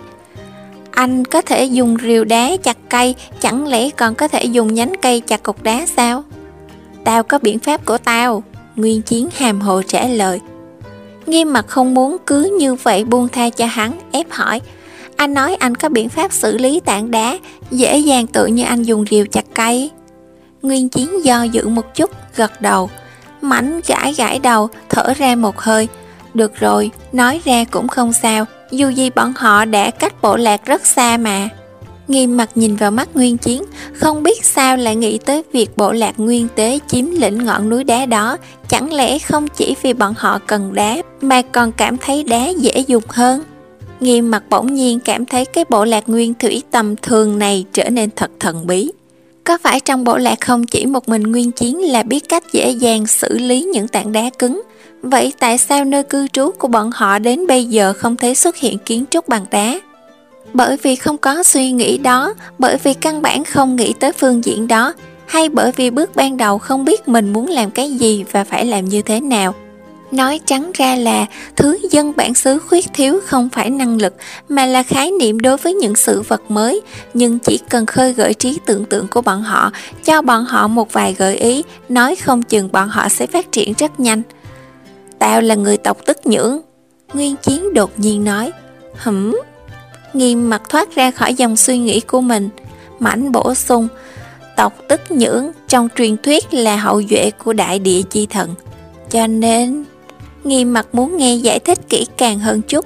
anh có thể dùng rìu đá chặt cây, chẳng lẽ còn có thể dùng nhánh cây chặt cục đá sao? Tao có biện pháp của tao, Nguyên Chiến hàm hồ trả lời. Nghiêm Mặt không muốn cứ như vậy buông tha cho hắn, ép hỏi, anh nói anh có biện pháp xử lý tảng đá, dễ dàng tự như anh dùng rìu chặt cây. Nguyên Chiến do dự một chút, gật đầu. Mãnh gãi gãi đầu, thở ra một hơi. Được rồi, nói ra cũng không sao, dù gì bọn họ đã cách bộ lạc rất xa mà. Nghiêm Mặt nhìn vào mắt Nguyên Chiến, không biết sao lại nghĩ tới việc bộ lạc Nguyên Tế chiếm lĩnh ngọn núi đá đó. Chẳng lẽ không chỉ vì bọn họ cần đá mà còn cảm thấy đá dễ dùng hơn? Nghiêm Mặt bỗng nhiên cảm thấy cái bộ lạc Nguyên Thủy tầm thường này trở nên thật thần bí. Có phải trong bộ lạc không chỉ một mình Nguyên Chiến là biết cách dễ dàng xử lý những tảng đá cứng? Vậy tại sao nơi cư trú của bọn họ đến bây giờ không thấy xuất hiện kiến trúc bằng đá? Bởi vì không có suy nghĩ đó, bởi vì căn bản không nghĩ tới phương diện đó, hay bởi vì bước ban đầu không biết mình muốn làm cái gì và phải làm như thế nào? Nói trắng ra là thứ dân bản xứ khuyết thiếu không phải năng lực mà là khái niệm đối với những sự vật mới, nhưng chỉ cần khơi gợi trí tưởng tượng của bọn họ, cho bọn họ một vài gợi ý, nói không chừng bọn họ sẽ phát triển rất nhanh. Tao là người tộc Tức Nhưỡng, Nguyên Chiến đột nhiên nói. Hửm? Nghiêm Mặt thoát ra khỏi dòng suy nghĩ của mình, mảnh bổ sung. Tộc Tức Nhưỡng trong truyền thuyết là hậu duệ của đại địa chi thần, cho nên... Nghiêm Mặt muốn nghe giải thích kỹ càng hơn chút.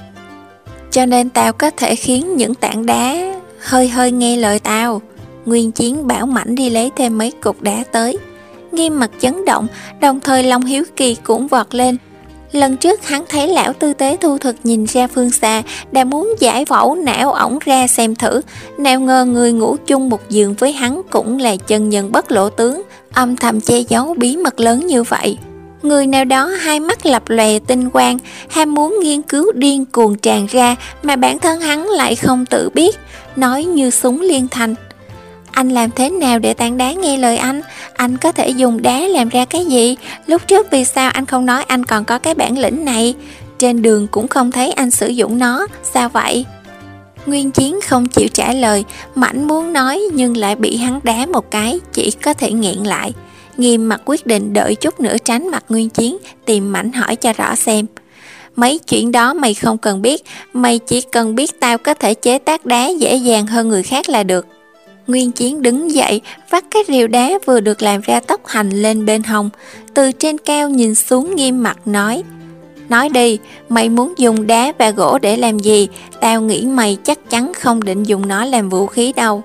Cho nên tao có thể khiến những tảng đá hơi hơi nghe lời tao. Nguyên Chiến bảo mảnh đi lấy thêm mấy cục đá tới. Nghiêm Mặt chấn động, đồng thời lòng hiếu kỳ cũng vọt lên. Lần trước hắn thấy lão tư tế thu thực nhìn ra phương xa, đã muốn giải phẫu não ổng ra xem thử. Nào ngờ người ngủ chung một giường với hắn cũng là chân nhân bất lộ tướng, âm thầm che giấu bí mật lớn như vậy. Người nào đó hai mắt lập lòe tinh quang, ham muốn nghiên cứu điên cuồng tràn ra mà bản thân hắn lại không tự biết, nói như súng liên thanh. Anh làm thế nào để tảng đá nghe lời anh? Anh có thể dùng đá làm ra cái gì? Lúc trước vì sao anh không nói anh còn có cái bản lĩnh này? Trên đường cũng không thấy anh sử dụng nó, sao vậy? Nguyên Chiến không chịu trả lời, mảnh muốn nói nhưng lại bị hắn đá một cái, chỉ có thể nghẹn lại. Nghiêm Mặt quyết định đợi chút nữa tránh mặt Nguyên Chiến, tìm mảnh hỏi cho rõ xem. Mấy chuyện đó mày không cần biết, mày chỉ cần biết tao có thể chế tác đá dễ dàng hơn người khác là được. Nguyên Chiến đứng dậy, vắt cái rìu đá vừa được làm ra tốc hành lên bên hông, từ trên cao nhìn xuống Nghiêm Mặt nói. Nói đi, mày muốn dùng đá và gỗ để làm gì? Tao nghĩ mày chắc chắn không định dùng nó làm vũ khí đâu.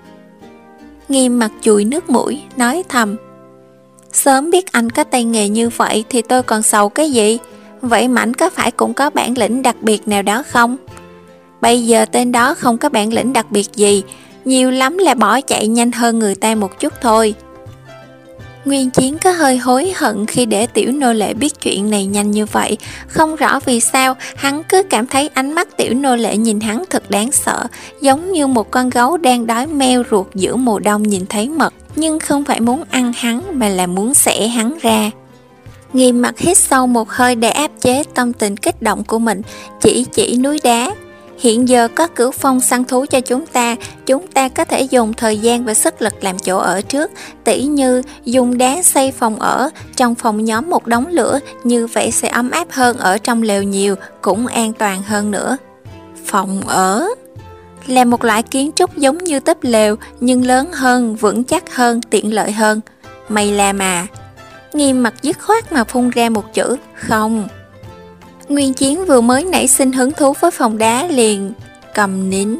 Nghiêm Mặt chùi nước mũi, nói thầm. Sớm biết anh có tay nghề như vậy thì tôi còn sầu cái gì? Vậy Mảnh có phải cũng có bản lĩnh đặc biệt nào đó không? Bây giờ tên đó không có bản lĩnh đặc biệt gì, nhiều lắm là bỏ chạy nhanh hơn người ta một chút thôi. Nguyên Chiến có hơi hối hận khi để tiểu nô lệ biết chuyện này nhanh như vậy. Không rõ vì sao hắn cứ cảm thấy ánh mắt tiểu nô lệ nhìn hắn thật đáng sợ, giống như một con gấu đang đói meo ruột giữa mùa đông nhìn thấy mật, nhưng không phải muốn ăn hắn mà là muốn xẻ hắn ra. Nghiêm Mặt hít sâu một hơi để áp chế tâm tình kích động của mình, chỉ chỉ núi đá. Hiện giờ có Cửu Phong săn thú cho chúng ta, chúng ta có thể dùng thời gian và sức lực làm chỗ ở trước, tỉ như dùng đá xây phòng ở, trong phòng nhóm một đống lửa, như vậy sẽ ấm áp hơn ở trong lều nhiều, cũng an toàn hơn nữa. Phòng ở là một loại kiến trúc giống như túp lều, nhưng lớn hơn, vững chắc hơn, tiện lợi hơn. Mày làm à? Nghiêm Mặt dứt khoát mà phun ra một chữ, không. Nguyên Chiến vừa mới nảy sinh hứng thú với phòng đá liền cầm nín.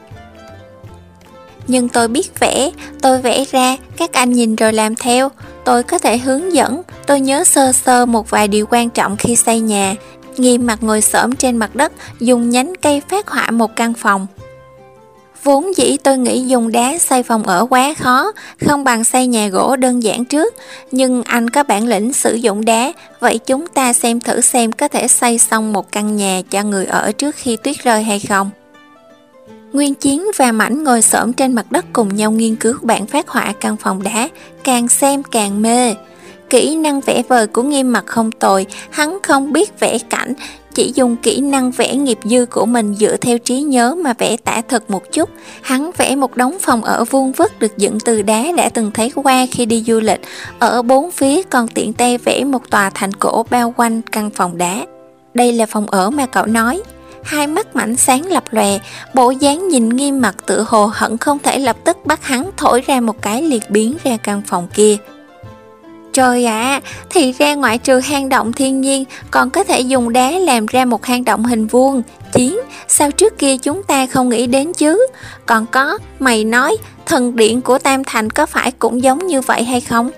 Nhưng tôi biết vẽ, tôi vẽ ra, các anh nhìn rồi làm theo. Tôi có thể hướng dẫn, tôi nhớ sơ sơ một vài điều quan trọng khi xây nhà. Nghiêm Mặt ngồi xổm trên mặt đất, dùng nhánh cây phác họa một căn phòng. Vốn dĩ tôi nghĩ dùng đá xây phòng ở quá khó, không bằng xây nhà gỗ đơn giản trước. Nhưng anh có bản lĩnh sử dụng đá, vậy chúng ta xem thử xem có thể xây xong một căn nhà cho người ở trước khi tuyết rơi hay không. Nguyên Chiến và Mảnh ngồi xổm trên mặt đất cùng nhau nghiên cứu bản phác họa căn phòng đá, càng xem càng mê. Kỹ năng vẽ vời của Nghiêm Mặt không tồi, hắn không biết vẽ cảnh, chỉ dùng kỹ năng vẽ nghiệp dư của mình dựa theo trí nhớ mà vẽ tả thực một chút. Hắn vẽ một đống phòng ở vuông vức được dựng từ đá đã từng thấy qua khi đi du lịch. Ở bốn phía còn tiện tay vẽ một tòa thành cổ bao quanh căn phòng đá. Đây là phòng ở mà cậu nói. Hai mắt Mảnh sáng lập lòe, bộ dáng nhìn Nghiêm Mặt tự hồ hận không thể lập tức bắt hắn thổi ra một cái liệt biến ra căn phòng kia. Trời ạ, à, thì ra ngoại trừ hang động thiên nhiên còn có thể dùng đá làm ra một hang động hình vuông. Chiến, sao trước kia chúng ta không nghĩ đến chứ? Còn có, mày nói thần điện của Tam Thành có phải cũng giống như vậy hay không?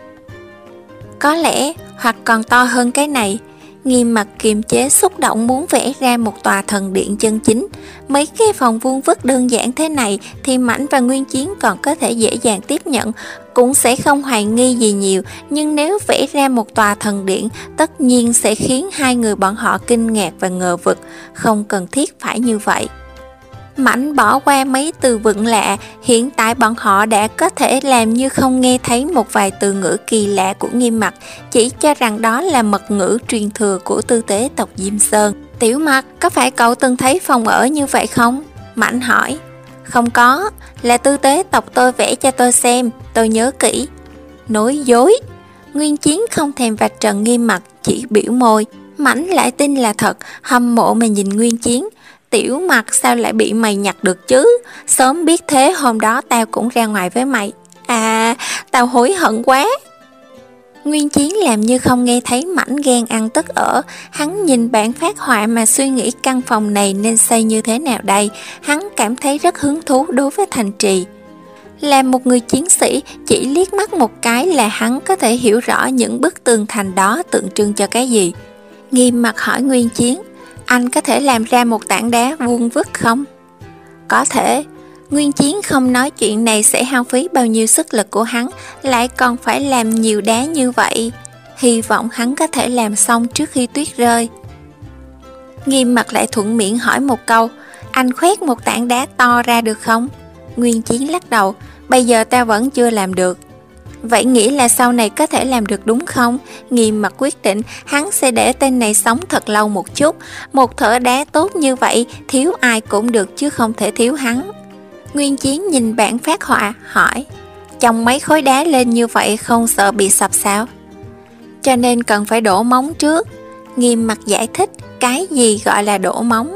Có lẽ, hoặc còn to hơn cái này. Nghiêm Mặt kiềm chế xúc động muốn vẽ ra một tòa thần điện chân chính. Mấy cái phòng vuông vức đơn giản thế này thì Mãnh và Nguyên Chiến còn có thể dễ dàng tiếp nhận, cũng sẽ không hoài nghi gì nhiều. Nhưng nếu vẽ ra một tòa thần điện, tất nhiên sẽ khiến hai người bọn họ kinh ngạc và ngờ vực. Không cần thiết phải như vậy. Mãnh bỏ qua mấy từ vựng lạ, hiện tại bọn họ đã có thể làm như không nghe thấy một vài từ ngữ kỳ lạ của Nghiêm Mặt, chỉ cho rằng đó là mật ngữ truyền thừa của tư tế tộc Diêm Sơn. Tiểu Mặt, có phải cậu từng thấy phòng ở như vậy không? Mãnh hỏi. Không có, là tư tế tộc tôi vẽ cho tôi xem, tôi nhớ kỹ. Nói dối. Nguyên Chiến không thèm vạch trần Nghiêm Mặt, chỉ biểu môi. Mãnh lại tin là thật, hâm mộ mà nhìn Nguyên Chiến. Tiểu Mặt, sao lại bị mày nhặt được chứ? Sớm biết thế hôm đó tao cũng ra ngoài với mày. À, tao hối hận quá. Nguyên Chiến làm như không nghe thấy Mãnh ghen ăn tức ở. Hắn nhìn bản phác họa mà suy nghĩ căn phòng này nên xây như thế nào đây. Hắn cảm thấy rất hứng thú đối với thành trì. Là một người chiến sĩ, chỉ liếc mắt một cái là hắn có thể hiểu rõ những bức tường thành đó tượng trưng cho cái gì. Nghiêm Mặt hỏi Nguyên Chiến, anh có thể làm ra một tảng đá vuông vức không? Có thể. Nguyên Chiến không nói chuyện này sẽ hao phí bao nhiêu sức lực của hắn, lại còn phải làm nhiều đá như vậy. Hy vọng hắn có thể làm xong trước khi tuyết rơi. Nghiêm Mặt lại thuận miệng hỏi một câu, anh khoét một tảng đá to ra được không? Nguyên Chiến lắc đầu, bây giờ tao vẫn chưa làm được. Vậy nghĩ là sau này có thể làm được đúng không? Nghiêm Mặt quyết định hắn sẽ để tên này sống thật lâu một chút. Một thợ đá tốt như vậy, thiếu ai cũng được chứ không thể thiếu hắn. Nguyên Chiến nhìn bản phác họa, hỏi, chồng mấy khối đá lên như vậy không sợ bị sập sao? Cho nên cần phải đổ móng trước. Nghiêm Mặt giải thích cái gì gọi là đổ móng.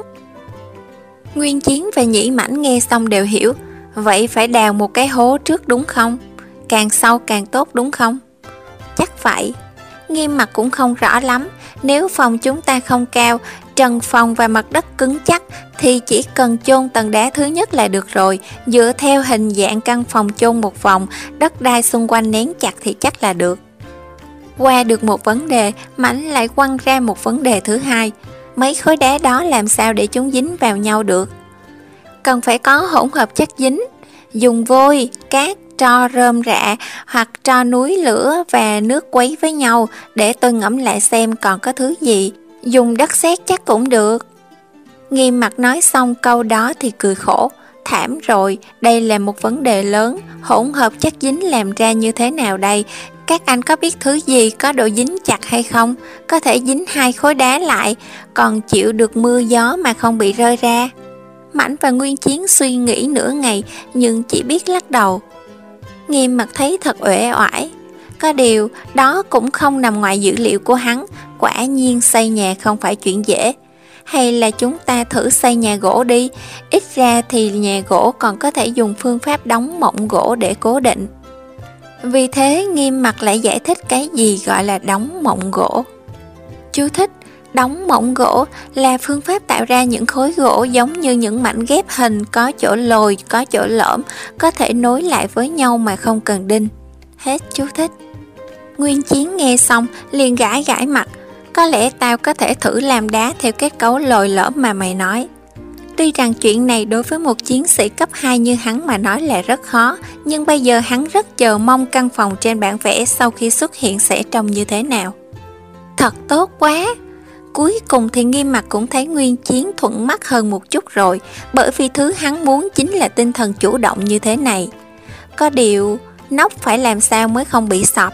Nguyên Chiến và Nhĩ Mãnh nghe xong đều hiểu. Vậy phải đào một cái hố trước đúng không? Càng sâu càng tốt đúng không? Chắc vậy. Nghiêm Mặt cũng không rõ lắm. Nếu phòng chúng ta không cao, trần phòng và mặt đất cứng chắc, thì chỉ cần chôn tầng đá thứ nhất là được rồi. Dựa theo hình dạng căn phòng chôn một vòng, đất đai xung quanh nén chặt thì chắc là được. Qua được một vấn đề, Mãnh lại quăng ra một vấn đề thứ hai. Mấy khối đá đó làm sao để chúng dính vào nhau được? Cần phải có hỗn hợp chất dính. Dùng vôi, cát, tro rơm rạ hoặc tro núi lửa và nước quấy với nhau. Để tôi ngẫm lại xem còn có thứ gì. Dùng đất sét chắc cũng được. Nghiêm Mặt nói xong câu đó thì cười khổ. Thảm rồi, đây là một vấn đề lớn. Hỗn hợp chất dính làm ra như thế nào đây? Các anh có biết thứ gì có độ dính chặt hay không? Có thể dính hai khối đá lại, còn chịu được mưa gió mà không bị rơi ra. Mãnh và Nguyên Chiến suy nghĩ nửa ngày nhưng chỉ biết lắc đầu. Nghiêm Mặt thấy thật uể oải. Có điều đó cũng không nằm ngoài dữ liệu của hắn. Quả nhiên xây nhà không phải chuyện dễ. Hay là chúng ta thử xây nhà gỗ đi. Ít ra thì nhà gỗ còn có thể dùng phương pháp đóng mộng gỗ để cố định. Vì thế Nghiêm Mặt lại giải thích cái gì gọi là đóng mộng gỗ. Chú thích: đóng mộng gỗ là phương pháp tạo ra những khối gỗ giống như những mảnh ghép hình, có chỗ lồi, có chỗ lõm, có thể nối lại với nhau mà không cần đinh. Hết chú thích. Nguyên Chiến nghe xong liền gãi gãi mặt. Có lẽ tao có thể thử làm đá theo kết cấu lồi lõm mà mày nói. Tuy rằng chuyện này đối với một chiến sĩ cấp hai như hắn mà nói là rất khó, nhưng bây giờ hắn rất chờ mong căn phòng trên bản vẽ sau khi xuất hiện sẽ trông như thế nào. Thật tốt quá! Cuối cùng thì Nghiêm Mặt cũng thấy Nguyên Chiến thuận mắt hơn một chút rồi, bởi vì thứ hắn muốn chính là tinh thần chủ động như thế này. Có điều, nóc phải làm sao mới không bị sập?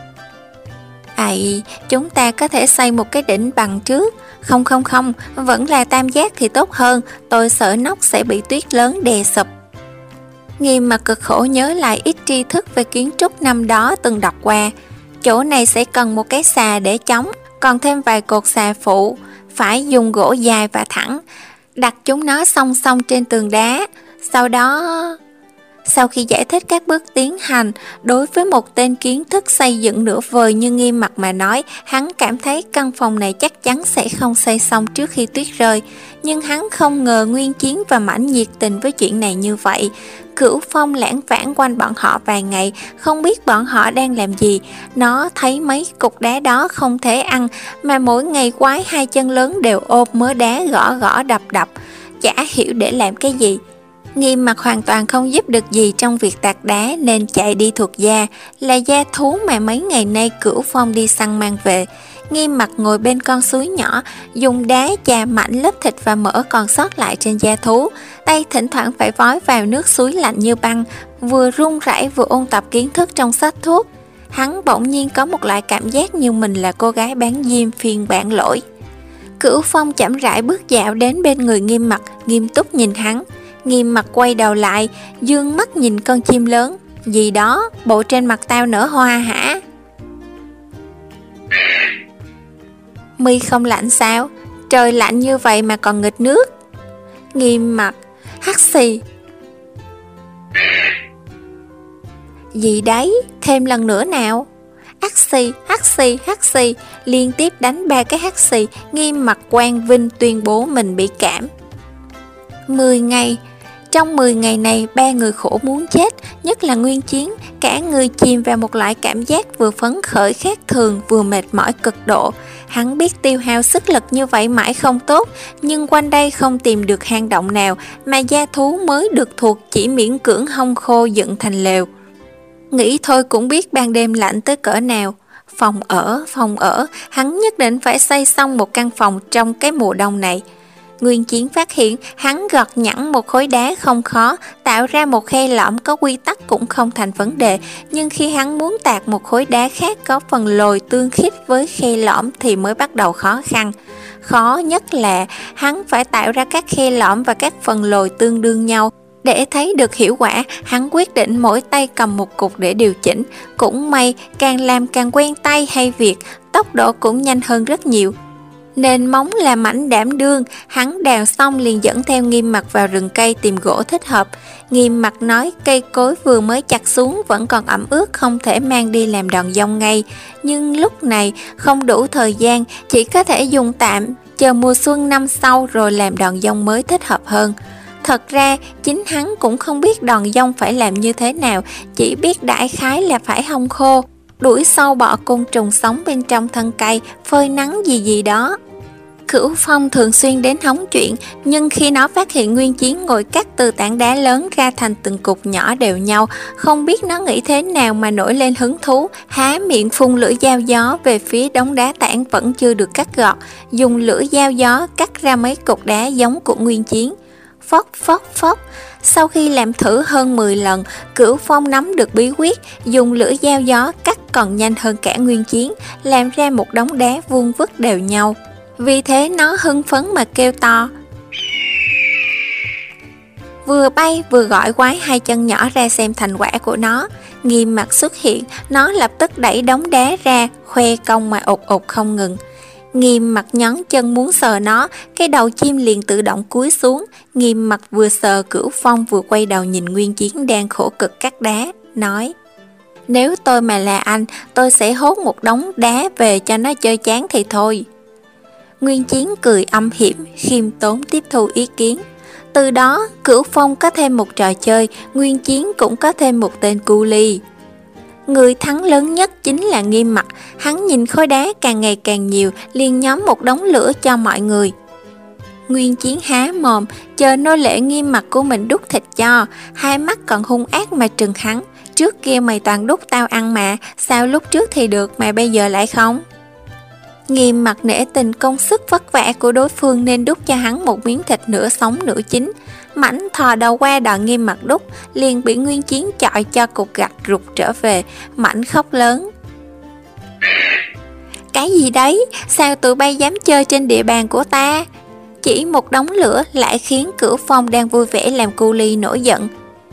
Ây, chúng ta có thể xây một cái đỉnh bằng trước. Không không không, vẫn là tam giác thì tốt hơn, tôi sợ nóc sẽ bị tuyết lớn đè sụp. Nghiêm Mặt cực khổ nhớ lại ít tri thức về kiến trúc năm đó từng đọc qua. Chỗ này sẽ cần một cái xà để chống, còn thêm vài cột xà phụ, phải dùng gỗ dài và thẳng, đặt chúng nó song song trên tường đá. Sau đó... Sau khi giải thích các bước tiến hành, đối với một tên kiến thức xây dựng nửa vời như Nghiêm Mặc mà nói, hắn cảm thấy căn phòng này chắc chắn sẽ không xây xong trước khi tuyết rơi. Nhưng hắn không ngờ Nguyên Chiến và Mãnh nhiệt tình với chuyện này như vậy. Cửu Phong lãng vãng quanh bọn họ vài ngày, không biết bọn họ đang làm gì. Nó thấy mấy cục đá đó không thể ăn, mà mỗi ngày quái hai chân lớn đều ôm mớ đá gõ gõ đập đập, chả hiểu để làm cái gì. Nghiêm Mặc hoàn toàn không giúp được gì trong việc tạc đá nên chạy đi thuộc gia, là gia thú mà mấy ngày nay Cửu Phong đi săn mang về. Nghiêm Mặc ngồi bên con suối nhỏ, dùng đá chà mạnh lớp thịt và mỡ còn sót lại trên da thú, tay thỉnh thoảng phải vói vào nước suối lạnh như băng, vừa run rẩy vừa ôn tập kiến thức trong sách thuốc. Hắn bỗng nhiên có một loại cảm giác như mình là cô gái bán diêm phiên bản lỗi. Cửu Phong chậm rãi bước dạo đến bên người Nghiêm Mặc, nghiêm túc nhìn hắn. Nghiêm Mặc quay đầu lại, dương mắt nhìn con chim lớn. Gì đó, bộ trên mặt tao nở hoa hả? Mi không lạnh sao? Trời lạnh như vậy mà còn nghịch nước. Nghiêm Mặc hắt xì. Gì đấy, thêm lần nữa nào. Hắt xì, hắt xì, hắt xì, liên tiếp đánh ba cái hắt xì. Nghiêm Mặc quang vinh tuyên bố mình bị cảm. Mười ngày. Trong mười ngày này, ba người khổ muốn chết, nhất là Nguyên Chiến, cả người chìm vào một loại cảm giác vừa phấn khởi khác thường vừa mệt mỏi cực độ. Hắn biết tiêu hao sức lực như vậy mãi không tốt, nhưng quanh đây không tìm được hang động nào mà gia thú mới được thuộc chỉ miễn cưỡng hong khô dựng thành lều. Nghĩ thôi cũng biết ban đêm lạnh tới cỡ nào. Phòng ở, phòng ở, hắn nhất định phải xây xong một căn phòng trong cái mùa đông này. Nguyên Chiến phát hiện hắn gọt nhẵn một khối đá không khó, tạo ra một khe lõm có quy tắc cũng không thành vấn đề, nhưng khi hắn muốn tạc một khối đá khác có phần lồi tương khít với khe lõm thì mới bắt đầu khó khăn. Khó nhất là hắn phải tạo ra các khe lõm và các phần lồi tương đương nhau. Để thấy được hiệu quả, hắn quyết định mỗi tay cầm một cục để điều chỉnh. Cũng may, càng làm càng quen tay hay việc, tốc độ cũng nhanh hơn rất nhiều. Nền móng là mảnh đảm đương, hắn đào xong liền dẫn theo Nghiêm Mặc vào rừng cây tìm gỗ thích hợp. Nghiêm Mặc nói cây cối vừa mới chặt xuống vẫn còn ẩm ướt, không thể mang đi làm đòn dông ngay. Nhưng lúc này không đủ thời gian, chỉ có thể dùng tạm, chờ mùa xuân năm sau rồi làm đòn dông mới thích hợp hơn. Thật ra, chính hắn cũng không biết đòn dông phải làm như thế nào, chỉ biết đại khái là phải hong khô, đuổi sâu bọ côn trùng sống bên trong thân cây, phơi nắng gì gì đó. Cửu Phong thường xuyên đến hóng chuyện, nhưng khi nó phát hiện Nguyên Chiến ngồi cắt từ tảng đá lớn ra thành từng cục nhỏ đều nhau, không biết nó nghĩ thế nào mà nổi lên hứng thú, há miệng phun lưỡi dao gió về phía đống đá tảng vẫn chưa được cắt gọt, dùng lưỡi dao gió cắt ra mấy cục đá giống của Nguyên Chiến. Phốc phốc phốc. Sau khi làm thử hơn mười lần, Cửu Phong nắm được bí quyết, dùng lưỡi dao gió cắt còn nhanh hơn cả Nguyên Chiến, làm ra một đống đá vuông vức đều nhau. Vì thế nó hưng phấn mà kêu to. Vừa bay vừa gọi quái hai chân nhỏ ra xem thành quả của nó. Nghiêm Mặc xuất hiện, nó lập tức đẩy đống đá ra, khoe công mà ụt ụt không ngừng. Nghiêm Mặc nhón chân muốn sờ nó, cái đầu chim liền tự động cúi xuống. Nghiêm Mặc vừa sờ Cửu Phong vừa quay đầu nhìn Nguyên Chiến đang khổ cực cắt đá, nói: Nếu tôi mà là anh, tôi sẽ hốt một đống đá về cho nó chơi chán thì thôi. Nguyên Chiến cười âm hiểm, khiêm tốn tiếp thu ý kiến. Từ đó, Cửu Phong có thêm một trò chơi, Nguyên Chiến cũng có thêm một tên cu ly. Người thắng lớn nhất chính là Nghiêm Mặc, hắn nhìn khối đá càng ngày càng nhiều, liền nhóm một đống lửa cho mọi người. Nguyên Chiến há mồm, chờ nô lệ Nghiêm Mặc của mình đút thịt cho, hai mắt còn hung ác mà trừng hắn. Trước kia mày toàn đút tao ăn mà, sao lúc trước thì được mà bây giờ lại không? Nghiêm Mặc nể tình công sức vất vả của đối phương nên đút cho hắn một miếng thịt nửa sống nửa chín. Mảnh thò đầu qua đòi Nghiêm Mặc đút, liền bị Nguyên Chiến chọi cho cục gạch rụt trở về. Mảnh khóc lớn: Cái gì đấy, sao tụi bay dám chơi trên địa bàn của ta? Chỉ một đống lửa lại khiến Cửu Phong đang vui vẻ làm cu ly nổi giận.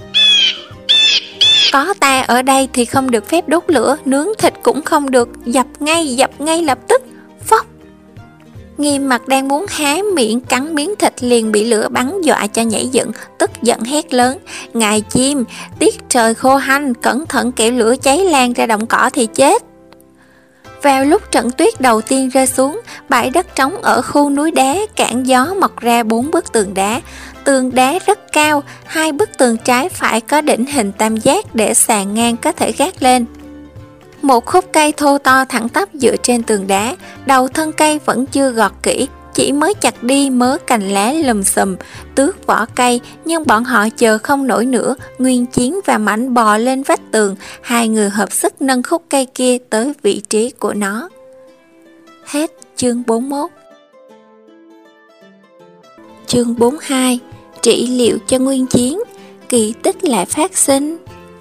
Có ta ở đây thì không được phép đốt lửa, nướng thịt cũng không được, dập ngay, dập ngay lập tức. Phốc. Nghiêm Mặc đang muốn há miệng cắn miếng thịt liền bị lửa bắn dọa cho nhảy dựng, tức giận hét lớn: Ngài chim, tiết trời khô hanh, cẩn thận kẻo lửa cháy lan ra đồng cỏ thì chết. Vào lúc trận tuyết đầu tiên rơi xuống, bãi đất trống ở khu núi đá cản gió mọc ra bốn bức tường đá. Tường đá rất cao, hai bức tường trái phải có đỉnh hình tam giác để sàn ngang có thể gác lên. Một khúc cây thô to thẳng tắp dựa trên tường đá, đầu thân cây vẫn chưa gọt kỹ, chỉ mới chặt đi mớ cành lá lùm xùm, tước vỏ cây, nhưng bọn họ chờ không nổi nữa. Nguyên Chiến và Mãnh bò lên vách tường, hai người hợp sức nâng khúc cây kia tới vị trí của nó. Hết chương bốn mươi mốt. Chương bốn mươi hai. Trị liệu cho Nguyên Chiến, kỳ tích lại phát sinh.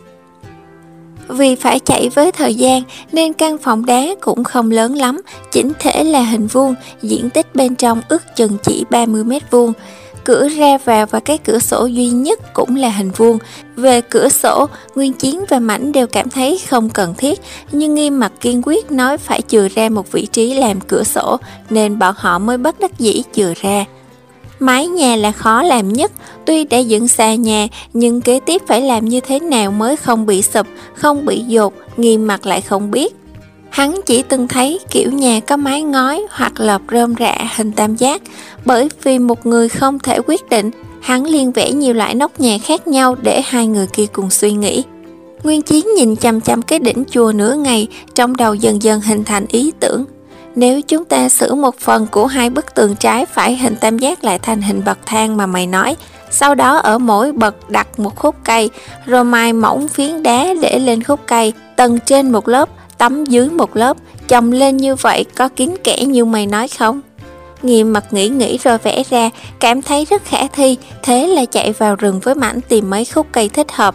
Vì phải chạy với thời gian nên căn phòng đá cũng không lớn lắm, chỉnh thể là hình vuông, diện tích bên trong ước chừng chỉ ba mươi mét vuông. Cửa ra vào và cái cửa sổ duy nhất cũng là hình vuông. Về cửa sổ, Nguyên Chiến và Mãnh đều cảm thấy không cần thiết, nhưng Nghiêm Mặc kiên quyết nói phải chừa ra một vị trí làm cửa sổ, nên bọn họ mới bất đắc dĩ chừa ra. Mái nhà là khó làm nhất, tuy đã dựng xa nhà, nhưng kế tiếp phải làm như thế nào mới không bị sụp, không bị dột, Nghiêm Mặc lại không biết. Hắn chỉ từng thấy kiểu nhà có mái ngói hoặc lợp rơm rạ hình tam giác, bởi vì một người không thể quyết định, hắn liền vẽ nhiều loại nóc nhà khác nhau để hai người kia cùng suy nghĩ. Nguyên Chiến nhìn chăm chăm cái đỉnh chùa nửa ngày, trong đầu dần dần hình thành ý tưởng. Nếu chúng ta sửa một phần của hai bức tường trái phải hình tam giác lại thành hình bậc thang mà mày nói, sau đó ở mỗi bậc đặt một khúc cây, rồi mài mỏng phiến đá để lên khúc cây, tầng trên một lớp, tấm dưới một lớp, chồng lên như vậy có kín kẽ như mày nói không? Nghiêm Mặc nghĩ nghĩ rồi vẽ ra, cảm thấy rất khả thi, thế là chạy vào rừng với Mãnh tìm mấy khúc cây thích hợp.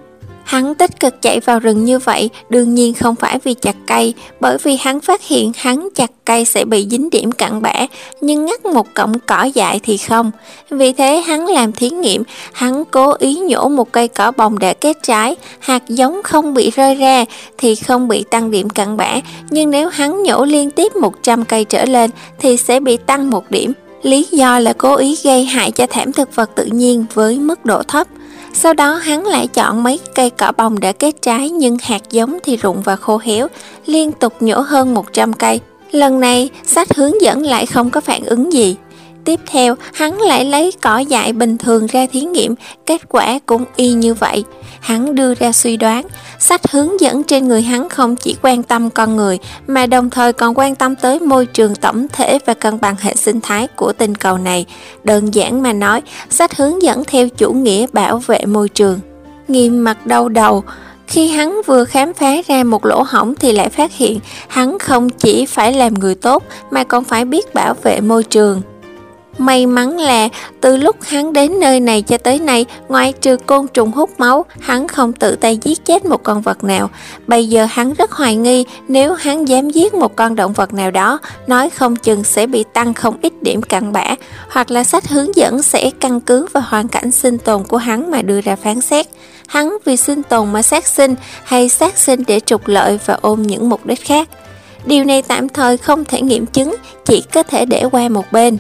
Hắn tích cực chạy vào rừng như vậy đương nhiên không phải vì chặt cây, bởi vì hắn phát hiện hắn chặt cây sẽ bị dính điểm cặn bã, nhưng ngắt một cọng cỏ dại thì không. Vì thế hắn làm thí nghiệm, hắn cố ý nhổ một cây cỏ bồng để kết trái, hạt giống không bị rơi ra thì không bị tăng điểm cặn bã, nhưng nếu hắn nhổ liên tiếp một trăm cây trở lên thì sẽ bị tăng một điểm. Lý do là cố ý gây hại cho thảm thực vật tự nhiên với mức độ thấp. Sau đó hắn lại chọn mấy cây cỏ bồng đã kết trái nhưng hạt giống thì rụng và khô héo, liên tục nhổ hơn một trăm cây. Lần này sách hướng dẫn lại không có phản ứng gì. Tiếp theo hắn lại lấy cỏ dại bình thường ra thí nghiệm, kết quả cũng y như vậy. Hắn đưa ra suy đoán, sách hướng dẫn trên người hắn không chỉ quan tâm con người mà đồng thời còn quan tâm tới môi trường tổng thể và cân bằng hệ sinh thái của tinh cầu này. Đơn giản mà nói, sách hướng dẫn theo chủ nghĩa bảo vệ môi trường. Nghiêm Mặc đau đầu. Khi hắn vừa khám phá ra một lỗ hổng thì lại phát hiện hắn không chỉ phải làm người tốt mà còn phải biết bảo vệ môi trường. May mắn là từ lúc hắn đến nơi này cho tới nay, ngoại trừ côn trùng hút máu, hắn không tự tay giết chết một con vật nào. Bây giờ hắn rất hoài nghi nếu hắn dám giết một con động vật nào đó, nói không chừng sẽ bị tăng không ít điểm cặn bã, hoặc là sách hướng dẫn sẽ căn cứ vào hoàn cảnh sinh tồn của hắn mà đưa ra phán xét. Hắn vì sinh tồn mà sát sinh hay sát sinh để trục lợi và ôm những mục đích khác. Điều này tạm thời không thể nghiệm chứng, chỉ có thể để qua một bên.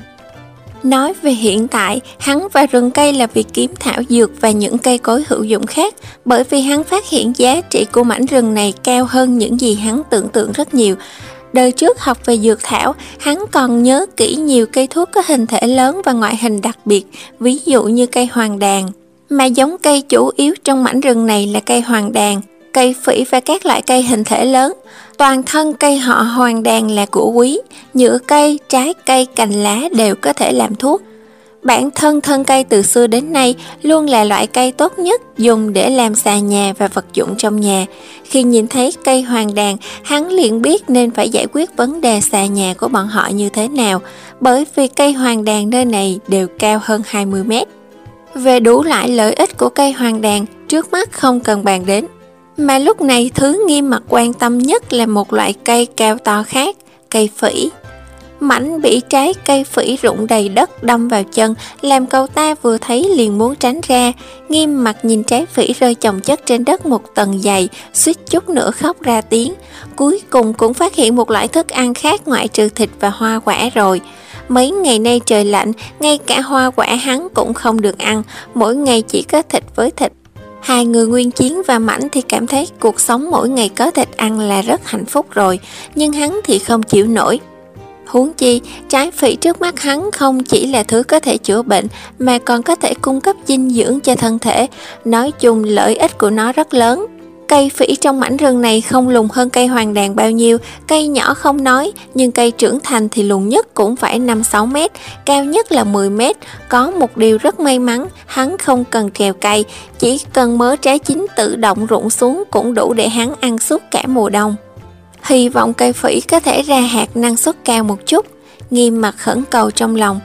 Nói về hiện tại, hắn và rừng cây là việc kiếm thảo dược và những cây cối hữu dụng khác, bởi vì hắn phát hiện giá trị của mảnh rừng này cao hơn những gì hắn tưởng tượng rất nhiều. Đời trước học về dược thảo, hắn còn nhớ kỹ nhiều cây thuốc có hình thể lớn và ngoại hình đặc biệt, ví dụ như cây hoàng đàn. Mà giống cây chủ yếu trong mảnh rừng này là cây hoàng đàn, cây phỉ và các loại cây hình thể lớn. Toàn thân cây họ hoàng đàn là của quý, nhựa cây, trái cây, cành lá đều có thể làm thuốc. Bản thân thân cây từ xưa đến nay luôn là loại cây tốt nhất dùng để làm xà nhà và vật dụng trong nhà. Khi nhìn thấy cây hoàng đàn, hắn liền biết nên phải giải quyết vấn đề xà nhà của bọn họ như thế nào, bởi vì cây hoàng đàn nơi này đều cao hơn hai mươi mét. Về đủ loại lợi ích của cây hoàng đàn, trước mắt không cần bàn đến. Mà lúc này thứ Nghiêm Mặc quan tâm nhất là một loại cây cao to khác, cây phỉ. Mảnh bị trái cây phỉ rụng đầy đất đâm vào chân, làm cậu ta vừa thấy liền muốn tránh ra. Nghiêm Mặc nhìn trái phỉ rơi chồng chất trên đất một tầng dày, suýt chút nữa khóc ra tiếng. Cuối cùng cũng phát hiện một loại thức ăn khác ngoại trừ thịt và hoa quả rồi. Mấy ngày nay trời lạnh, ngay cả hoa quả hắn cũng không được ăn, mỗi ngày chỉ có thịt với thịt. Hai người Nguyên Chiến và Mãnh thì cảm thấy cuộc sống mỗi ngày có thịt ăn là rất hạnh phúc rồi, nhưng hắn thì không chịu nổi. Huống chi, trái phỉ trước mắt hắn không chỉ là thứ có thể chữa bệnh mà còn có thể cung cấp dinh dưỡng cho thân thể. Nói chung lợi ích của nó rất lớn. Cây phỉ trong mảnh rừng này không lùn hơn cây hoàng đàn bao nhiêu, cây nhỏ không nói, nhưng cây trưởng thành thì lùn nhất cũng phải năm sáu mét, cao nhất là mười mét. Có một điều rất may mắn, hắn không cần trèo cây, chỉ cần mớ trái chín tự động rụng xuống cũng đủ để hắn ăn suốt cả mùa đông. Hy vọng cây phỉ có thể ra hạt năng suất cao một chút, Nghiêm mặt khẩn cầu trong lòng.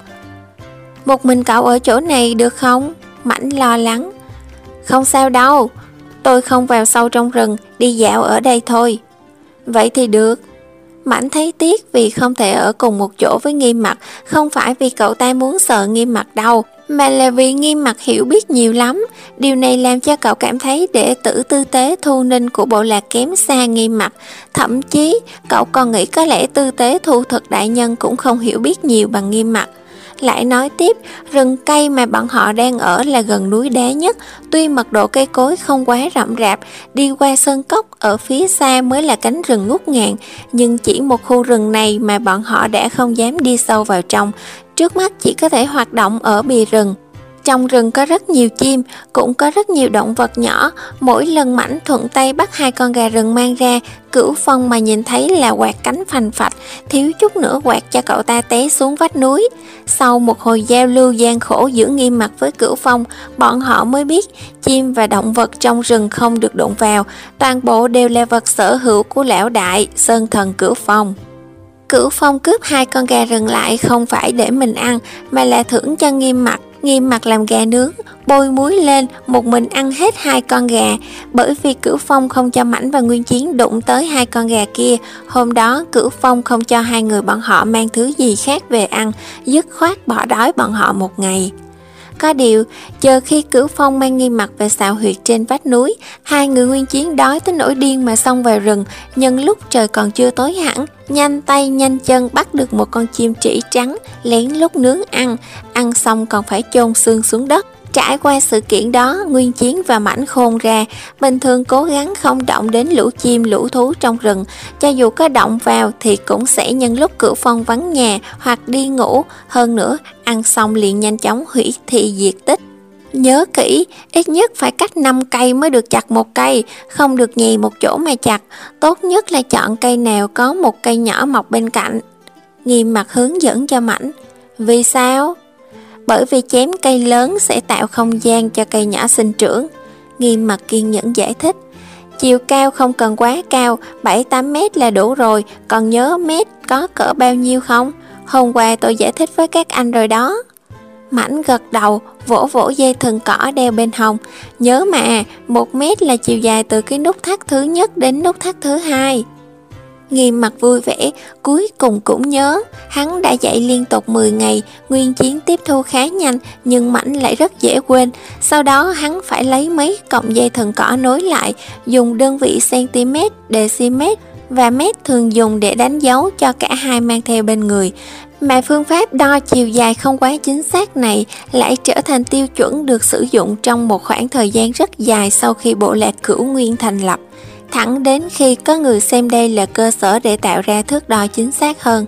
Một mình cậu ở chỗ này được không? Mãnh lo lắng. Không sao đâu, tôi không vào sâu trong rừng, đi dạo ở đây thôi. Vậy thì được. Mãnh thấy tiếc vì không thể ở cùng một chỗ với Nghiêm mặt, không phải vì cậu ta muốn sợ Nghiêm mặt đâu, mà là vì Nghiêm mặt hiểu biết nhiều lắm. Điều này làm cho cậu cảm thấy đệ tử tư tế Thu Ninh của bộ lạc kém xa Nghiêm mặt. Thậm chí cậu còn nghĩ có lẽ tư tế Thu Thực đại nhân cũng không hiểu biết nhiều bằng Nghiêm mặt. Lại nói tiếp, rừng cây mà bọn họ đang ở là gần núi đá nhất, tuy mật độ cây cối không quá rậm rạp, đi qua sơn cốc ở phía xa mới là cánh rừng ngút ngàn, nhưng chỉ một khu rừng này mà bọn họ đã không dám đi sâu vào trong, trước mắt chỉ có thể hoạt động ở bìa rừng. Trong rừng có rất nhiều chim, cũng có rất nhiều động vật nhỏ. Mỗi lần Mãnh thuận tay bắt hai con gà rừng mang ra, Cửu Phong mà nhìn thấy là quạt cánh phành phạch, thiếu chút nữa quạt cho cậu ta té xuống vách núi. Sau một hồi giao lưu gian khổ giữa Nghiêm mặt với Cửu Phong, bọn họ mới biết chim và động vật trong rừng không được đụng vào, toàn bộ đều là vật sở hữu của lão đại Sơn Thần Cửu Phong. Cửu Phong cướp hai con gà rừng lại không phải để mình ăn, mà là thưởng cho Nghiêm mặt. Nghiêm mặt làm gà nướng, bôi muối lên, một mình ăn hết hai con gà. Bởi vì Cửu Phong không cho Mãnh và Nguyên Chiến đụng tới hai con gà kia, hôm đó Cửu Phong không cho hai người bọn họ mang thứ gì khác về ăn, dứt khoát bỏ đói bọn họ một ngày. Có điều, chờ khi Cửu Phong mang Nghiêm mặt về xào huyệt trên vách núi, hai người Nguyên Chiến đói tới nỗi điên mà xông vào rừng, nhân lúc trời còn chưa tối hẳn, nhanh tay nhanh chân bắt được một con chim trĩ trắng, lén lút nướng ăn, ăn xong còn phải chôn xương xuống đất. Trải qua sự kiện đó, Nguyên Chiến và Mãnh khôn ra, bình thường cố gắng không động đến lũ chim lũ thú trong rừng, cho dù có động vào thì cũng sẽ nhân lúc Cửu Phong vắng nhà hoặc đi ngủ, hơn nữa ăn xong liền nhanh chóng hủy thị diệt tích. Nhớ kỹ, ít nhất phải cách năm cây mới được chặt một cây, không được nhì một chỗ mà chặt, tốt nhất là chọn cây nào có một cây nhỏ mọc bên cạnh. Nghiêm mặt hướng dẫn cho Mãnh. Vì sao? Bởi vì chém cây lớn sẽ tạo không gian cho cây nhỏ sinh trưởng. Nghiêm mặt kiên nhẫn giải thích. Chiều cao không cần quá cao, bảy tám mét là đủ rồi, còn nhớ mét có cỡ bao nhiêu không? Hôm qua tôi giải thích với các anh rồi đó. Mãnh gật đầu, vỗ vỗ dây thừng cỏ đeo bên hông. Nhớ mà, một mét là chiều dài từ cái nút thắt thứ nhất đến nút thắt thứ hai. Nghiêm mặt vui vẻ, cuối cùng cũng nhớ. Hắn đã dạy liên tục mười ngày, Nguyên Chiến tiếp thu khá nhanh, nhưng Mãnh lại rất dễ quên. Sau đó hắn phải lấy mấy cọng dây thừng cỏ nối lại, dùng đơn vị cm, dm và mét thường dùng để đánh dấu cho cả hai mang theo bên người. Mà phương pháp đo chiều dài không quá chính xác này lại trở thành tiêu chuẩn được sử dụng trong một khoảng thời gian rất dài sau khi bộ lạc Cửu Nguyên thành lập, thẳng đến khi có người xem đây là cơ sở để tạo ra thước đo chính xác hơn.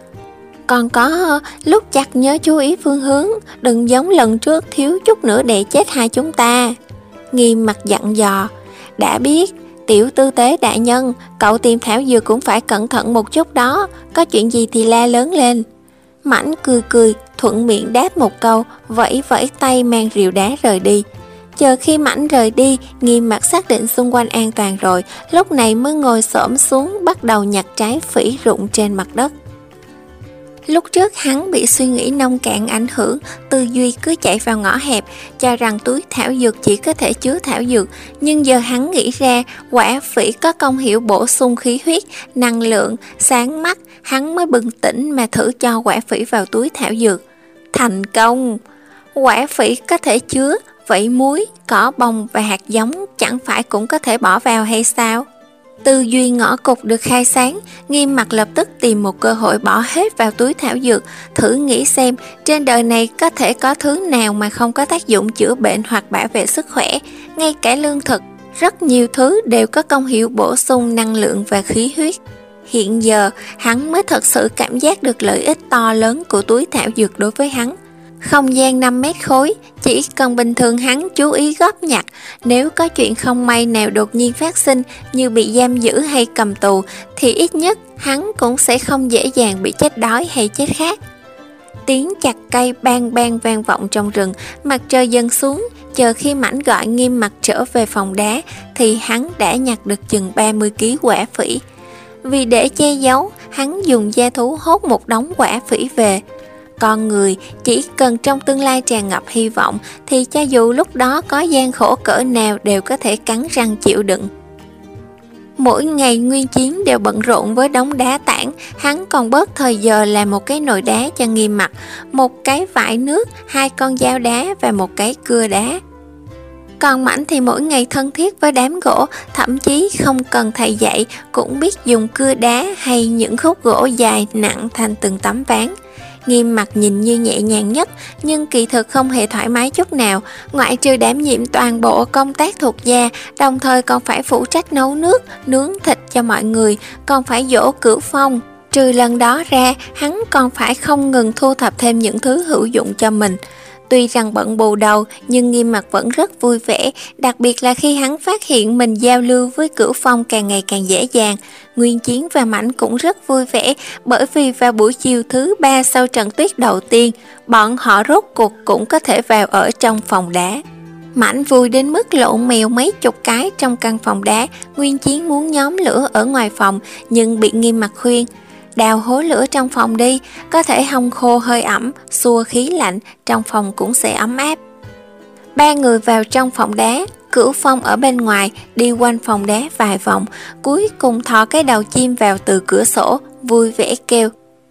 Còn có lúc chặt nhớ chú ý phương hướng, đừng giống lần trước thiếu chút nữa để chết hai chúng ta. Nghiêm mặt dặn dò. Đã biết, tiểu tư tế đại nhân, cậu tìm thảo dược cũng phải cẩn thận một chút đó, có chuyện gì thì la lớn lên. Mãnh cười cười, thuận miệng đáp một câu, vẫy vẫy tay mang rìu đá rời đi. Chờ khi Mãnh rời đi, Nghiêm mặt xác định xung quanh an toàn rồi, lúc này mới ngồi xổm xuống bắt đầu nhặt trái phỉ rụng trên mặt đất. Lúc trước hắn bị suy nghĩ nông cạn ảnh hưởng, tư duy cứ chạy vào ngõ hẹp, cho rằng túi thảo dược chỉ có thể chứa thảo dược, nhưng giờ hắn nghĩ ra quả phỉ có công hiệu bổ sung khí huyết, năng lượng, sáng mắt, hắn mới bừng tỉnh mà thử cho quả phỉ vào túi thảo dược. Thành công! Quả phỉ có thể chứa, vậy muối, cỏ bông và hạt giống chẳng phải cũng có thể bỏ vào hay sao? Tư duy ngõ cụt được khai sáng, Nghiêm Mặc lập tức tìm một cơ hội bỏ hết vào túi thảo dược, thử nghĩ xem trên đời này có thể có thứ nào mà không có tác dụng chữa bệnh hoặc bảo vệ sức khỏe. Ngay cả lương thực, rất nhiều thứ đều có công hiệu bổ sung năng lượng và khí huyết. Hiện giờ, hắn mới thật sự cảm giác được lợi ích to lớn của túi thảo dược đối với hắn. Không gian năm mét khối, chỉ cần bình thường hắn chú ý góp nhặt, nếu có chuyện không may nào đột nhiên phát sinh như bị giam giữ hay cầm tù, thì ít nhất hắn cũng sẽ không dễ dàng bị chết đói hay chết khát. Tiếng chặt cây bang bang vang vọng trong rừng, mặt trời dần xuống, chờ khi Mãnh gọi Nghiêm Mặc trở về phòng đá, thì hắn đã nhặt được chừng ba mươi ki lô gam quả phỉ. Vì để che giấu, hắn dùng da thú hốt một đống quả phỉ về. Con người chỉ cần trong tương lai tràn ngập hy vọng thì cho dù lúc đó có gian khổ cỡ nào đều có thể cắn răng chịu đựng. Mỗi ngày Nguyên Chiến đều bận rộn với đống đá tảng, hắn còn bớt thời giờ làm một cái nồi đá cho Nghiêm Mặc, một cái vại nước, hai con dao đá và một cái cưa đá. Còn Mãnh thì mỗi ngày thân thiết với đám gỗ, thậm chí không cần thầy dạy cũng biết dùng cưa đá hay những khúc gỗ dài nặng thành từng tấm ván. Nghiêm Mặc nhìn như nhẹ nhàng nhất, nhưng kỳ thực không hề thoải mái chút nào. Ngoại trừ đảm nhiệm toàn bộ công tác thuộc gia, đồng thời còn phải phụ trách nấu nước, nướng thịt cho mọi người, còn phải dỗ Cửu Phong. Trừ lần đó ra, hắn còn phải không ngừng thu thập thêm những thứ hữu dụng cho mình. Tuy rằng bận bù đầu, nhưng Nghiêm Mặc vẫn rất vui vẻ, đặc biệt là khi hắn phát hiện mình giao lưu với Cửu Phong càng ngày càng dễ dàng. Nguyên Chiến và Mãnh cũng rất vui vẻ, bởi vì vào buổi chiều thứ ba sau trận tuyết đầu tiên, bọn họ rốt cuộc cũng có thể vào ở trong phòng đá. Mãnh vui đến mức lộn mèo mấy chục cái trong căn phòng đá. Nguyên Chiến muốn nhóm lửa ở ngoài phòng, nhưng bị Nghiêm Mặc khuyên: đào hố lửa trong phòng đi, có thể hong khô hơi ẩm, xua khí lạnh, trong phòng cũng sẽ ấm áp. Ba người vào trong phòng đá, Cửu Phong ở bên ngoài đi quanh phòng đá vài vòng, cuối cùng thò cái đầu chim vào từ cửa sổ, vui vẻ kêu.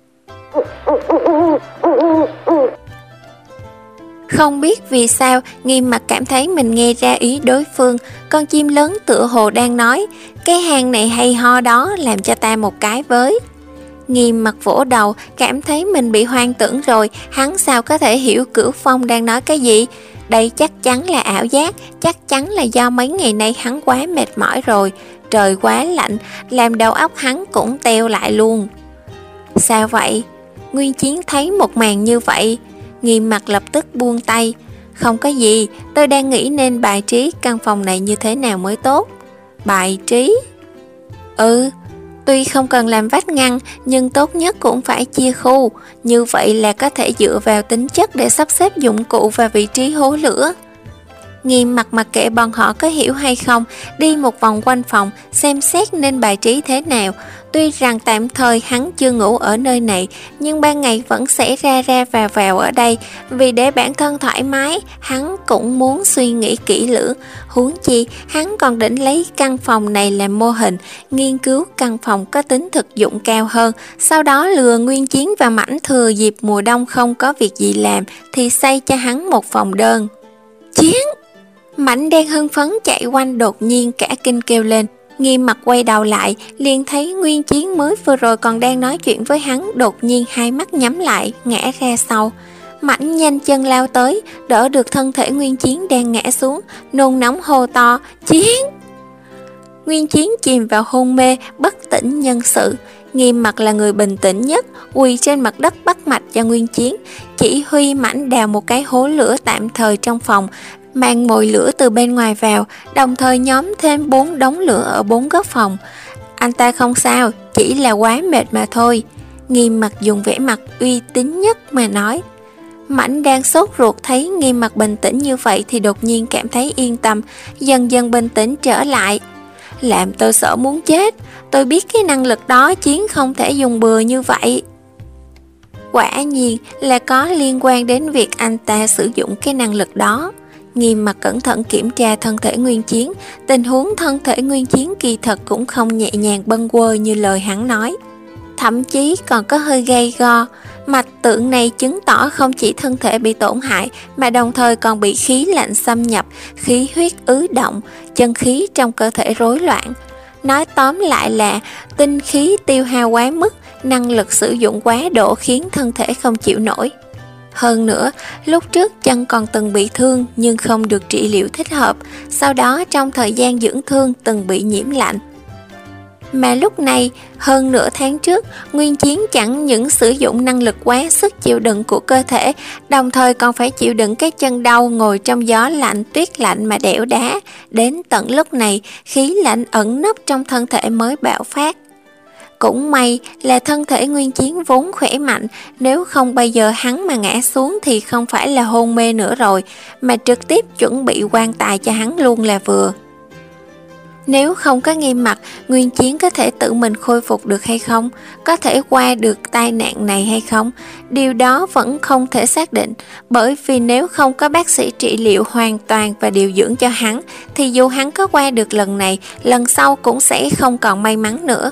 Không biết vì sao, Nghiêm Mặc cảm thấy mình nghe ra ý đối phương. Con chim lớn tựa hồ đang nói: cái hang này hay ho đó, làm cho ta một cái với. Nghiêm Mặc vỗ đầu, cảm thấy mình bị hoang tưởng rồi, hắn sao có thể hiểu Cửu Phong đang nói cái gì. Đây chắc chắn là ảo giác, chắc chắn là do mấy ngày nay hắn quá mệt mỏi rồi, trời quá lạnh, làm đầu óc hắn cũng teo lại luôn. Sao vậy? Nguyên Chiến thấy một màn như vậy, Nghiêm Mặc lập tức buông tay. Không có gì, tôi đang nghĩ nên bài trí căn phòng này như thế nào mới tốt. Bài trí? Ừ, tuy không cần làm vách ngăn, nhưng tốt nhất cũng phải chia khu, như vậy là có thể dựa vào tính chất để sắp xếp dụng cụ và vị trí hố lửa. Nghiêm Mặc mặc kệ bọn họ có hiểu hay không, đi một vòng quanh phòng, xem xét nên bài trí thế nào. Tuy rằng tạm thời hắn chưa ngủ ở nơi này, nhưng ban ngày vẫn sẽ ra ra vào vào ở đây. Vì để bản thân thoải mái, hắn cũng muốn suy nghĩ kỹ lưỡng. Huống chi, hắn còn định lấy căn phòng này làm mô hình, nghiên cứu căn phòng có tính thực dụng cao hơn. Sau đó lừa Nguyên Chiến và Mãnh thừa dịp mùa đông không có việc gì làm, thì xây cho hắn một phòng đơn. Chiến! Mãnh đang hưng phấn chạy quanh đột nhiên cả kinh kêu lên. Nghiêm Mặc quay đầu lại, liền thấy Nguyên Chiến mới vừa rồi còn đang nói chuyện với hắn, đột nhiên hai mắt nhắm lại, ngã ra sau. Mãnh nhanh chân lao tới, đỡ được thân thể Nguyên Chiến đang ngã xuống, nôn nóng hô to: Chiến! Nguyên Chiến chìm vào hôn mê, bất tỉnh nhân sự. Nghiêm Mặc là người bình tĩnh nhất, quỳ trên mặt đất bắt mạch cho Nguyên Chiến, chỉ huy Mãnh đào một cái hố lửa tạm thời trong phòng, mang mồi lửa từ bên ngoài vào, đồng thời nhóm thêm bốn đống lửa ở bốn góc phòng. Anh ta không sao, chỉ là quá mệt mà thôi. Nghiêm Mặc dùng vẻ mặt uy tín nhất mà nói. Mãnh đang sốt ruột thấy Nghiêm Mặc bình tĩnh như vậy thì đột nhiên cảm thấy yên tâm, dần dần bình tĩnh trở lại. Làm tôi sợ muốn chết, tôi biết cái năng lực đó Chiến không thể dùng bừa như vậy. Quả nhiên là có liên quan đến việc anh ta sử dụng cái năng lực đó. Nghiêm Mặc cẩn thận kiểm tra thân thể Nguyên Chiến, tình huống thân thể Nguyên Chiến kỳ thật cũng không nhẹ nhàng bâng quơ như lời hắn nói. Thậm chí còn có hơi gay go. Mạch tượng này chứng tỏ không chỉ thân thể bị tổn hại, mà đồng thời còn bị khí lạnh xâm nhập, khí huyết ứ động, chân khí trong cơ thể rối loạn. Nói tóm lại là tinh khí tiêu hao quá mức, năng lực sử dụng quá độ khiến thân thể không chịu nổi. Hơn nữa, lúc trước chân còn từng bị thương nhưng không được trị liệu thích hợp, sau đó trong thời gian dưỡng thương từng bị nhiễm lạnh. Mà lúc này, hơn nửa tháng trước, Nguyên Chiến chẳng những sử dụng năng lực quá sức chịu đựng của cơ thể, đồng thời còn phải chịu đựng cái chân đau ngồi trong gió lạnh tuyết lạnh mà đẽo đá. Đến tận lúc này, khí lạnh ẩn nấp trong thân thể mới bạo phát. Cũng may là thân thể Nguyên Chiến vốn khỏe mạnh, nếu không bây giờ hắn mà ngã xuống thì không phải là hôn mê nữa rồi, mà trực tiếp chuẩn bị quan tài cho hắn luôn là vừa. Nếu không có Nghiêm Mặc, Nguyên Chiến có thể tự mình khôi phục được hay không? Có thể qua được tai nạn này hay không? Điều đó vẫn không thể xác định, bởi vì nếu không có bác sĩ trị liệu hoàn toàn và điều dưỡng cho hắn, thì dù hắn có qua được lần này, lần sau cũng sẽ không còn may mắn nữa.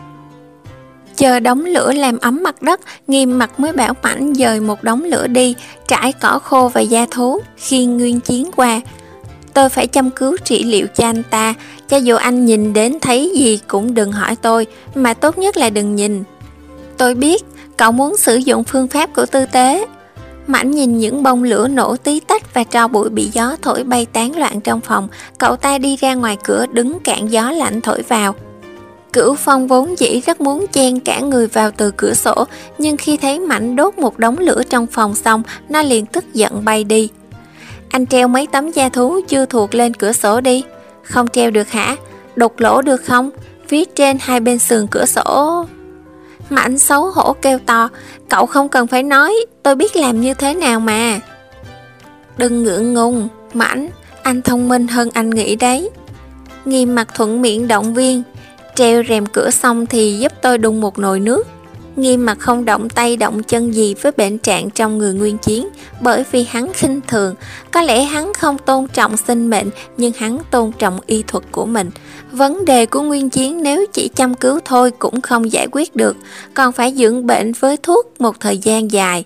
Chờ đống lửa làm ấm mặt đất, Nghiêm Mặc mới bảo Mãnh dời một đống lửa đi, trải cỏ khô và da thú, khi Nguyên Chiến qua. Tôi phải chăm cứu trị liệu cho anh ta, cho dù anh nhìn đến thấy gì cũng đừng hỏi tôi, mà tốt nhất là đừng nhìn. Tôi biết, cậu muốn sử dụng phương pháp của tư tế. Mãnh nhìn những bông lửa nổ tí tách và tro bụi bị gió thổi bay tán loạn trong phòng, cậu ta đi ra ngoài cửa đứng cản gió lạnh thổi vào. Cửu Phong vốn dĩ rất muốn chen cả người vào từ cửa sổ, nhưng khi thấy Mãnh đốt một đống lửa trong phòng xong, nó liền tức giận bay đi. Anh treo mấy tấm da thú chưa thuộc lên cửa sổ đi. Không treo được hả? Đục lỗ được không? Viết trên hai bên sườn cửa sổ. Mãnh xấu hổ kêu to, cậu không cần phải nói, tôi biết làm như thế nào mà. Đừng ngượng ngùng, Mãnh, anh thông minh hơn anh nghĩ đấy. Nghiêm Mặc thuận miệng động viên, treo rèm cửa xong thì giúp tôi đun một nồi nước. Nghiêm Mặc không động tay động chân gì với bệnh trạng trong người Nguyên Chiến, bởi vì hắn khinh thường. Có lẽ hắn không tôn trọng sinh mệnh, nhưng hắn tôn trọng y thuật của mình. Vấn đề của Nguyên Chiến nếu chỉ chăm cứu thôi cũng không giải quyết được, còn phải dưỡng bệnh với thuốc một thời gian dài.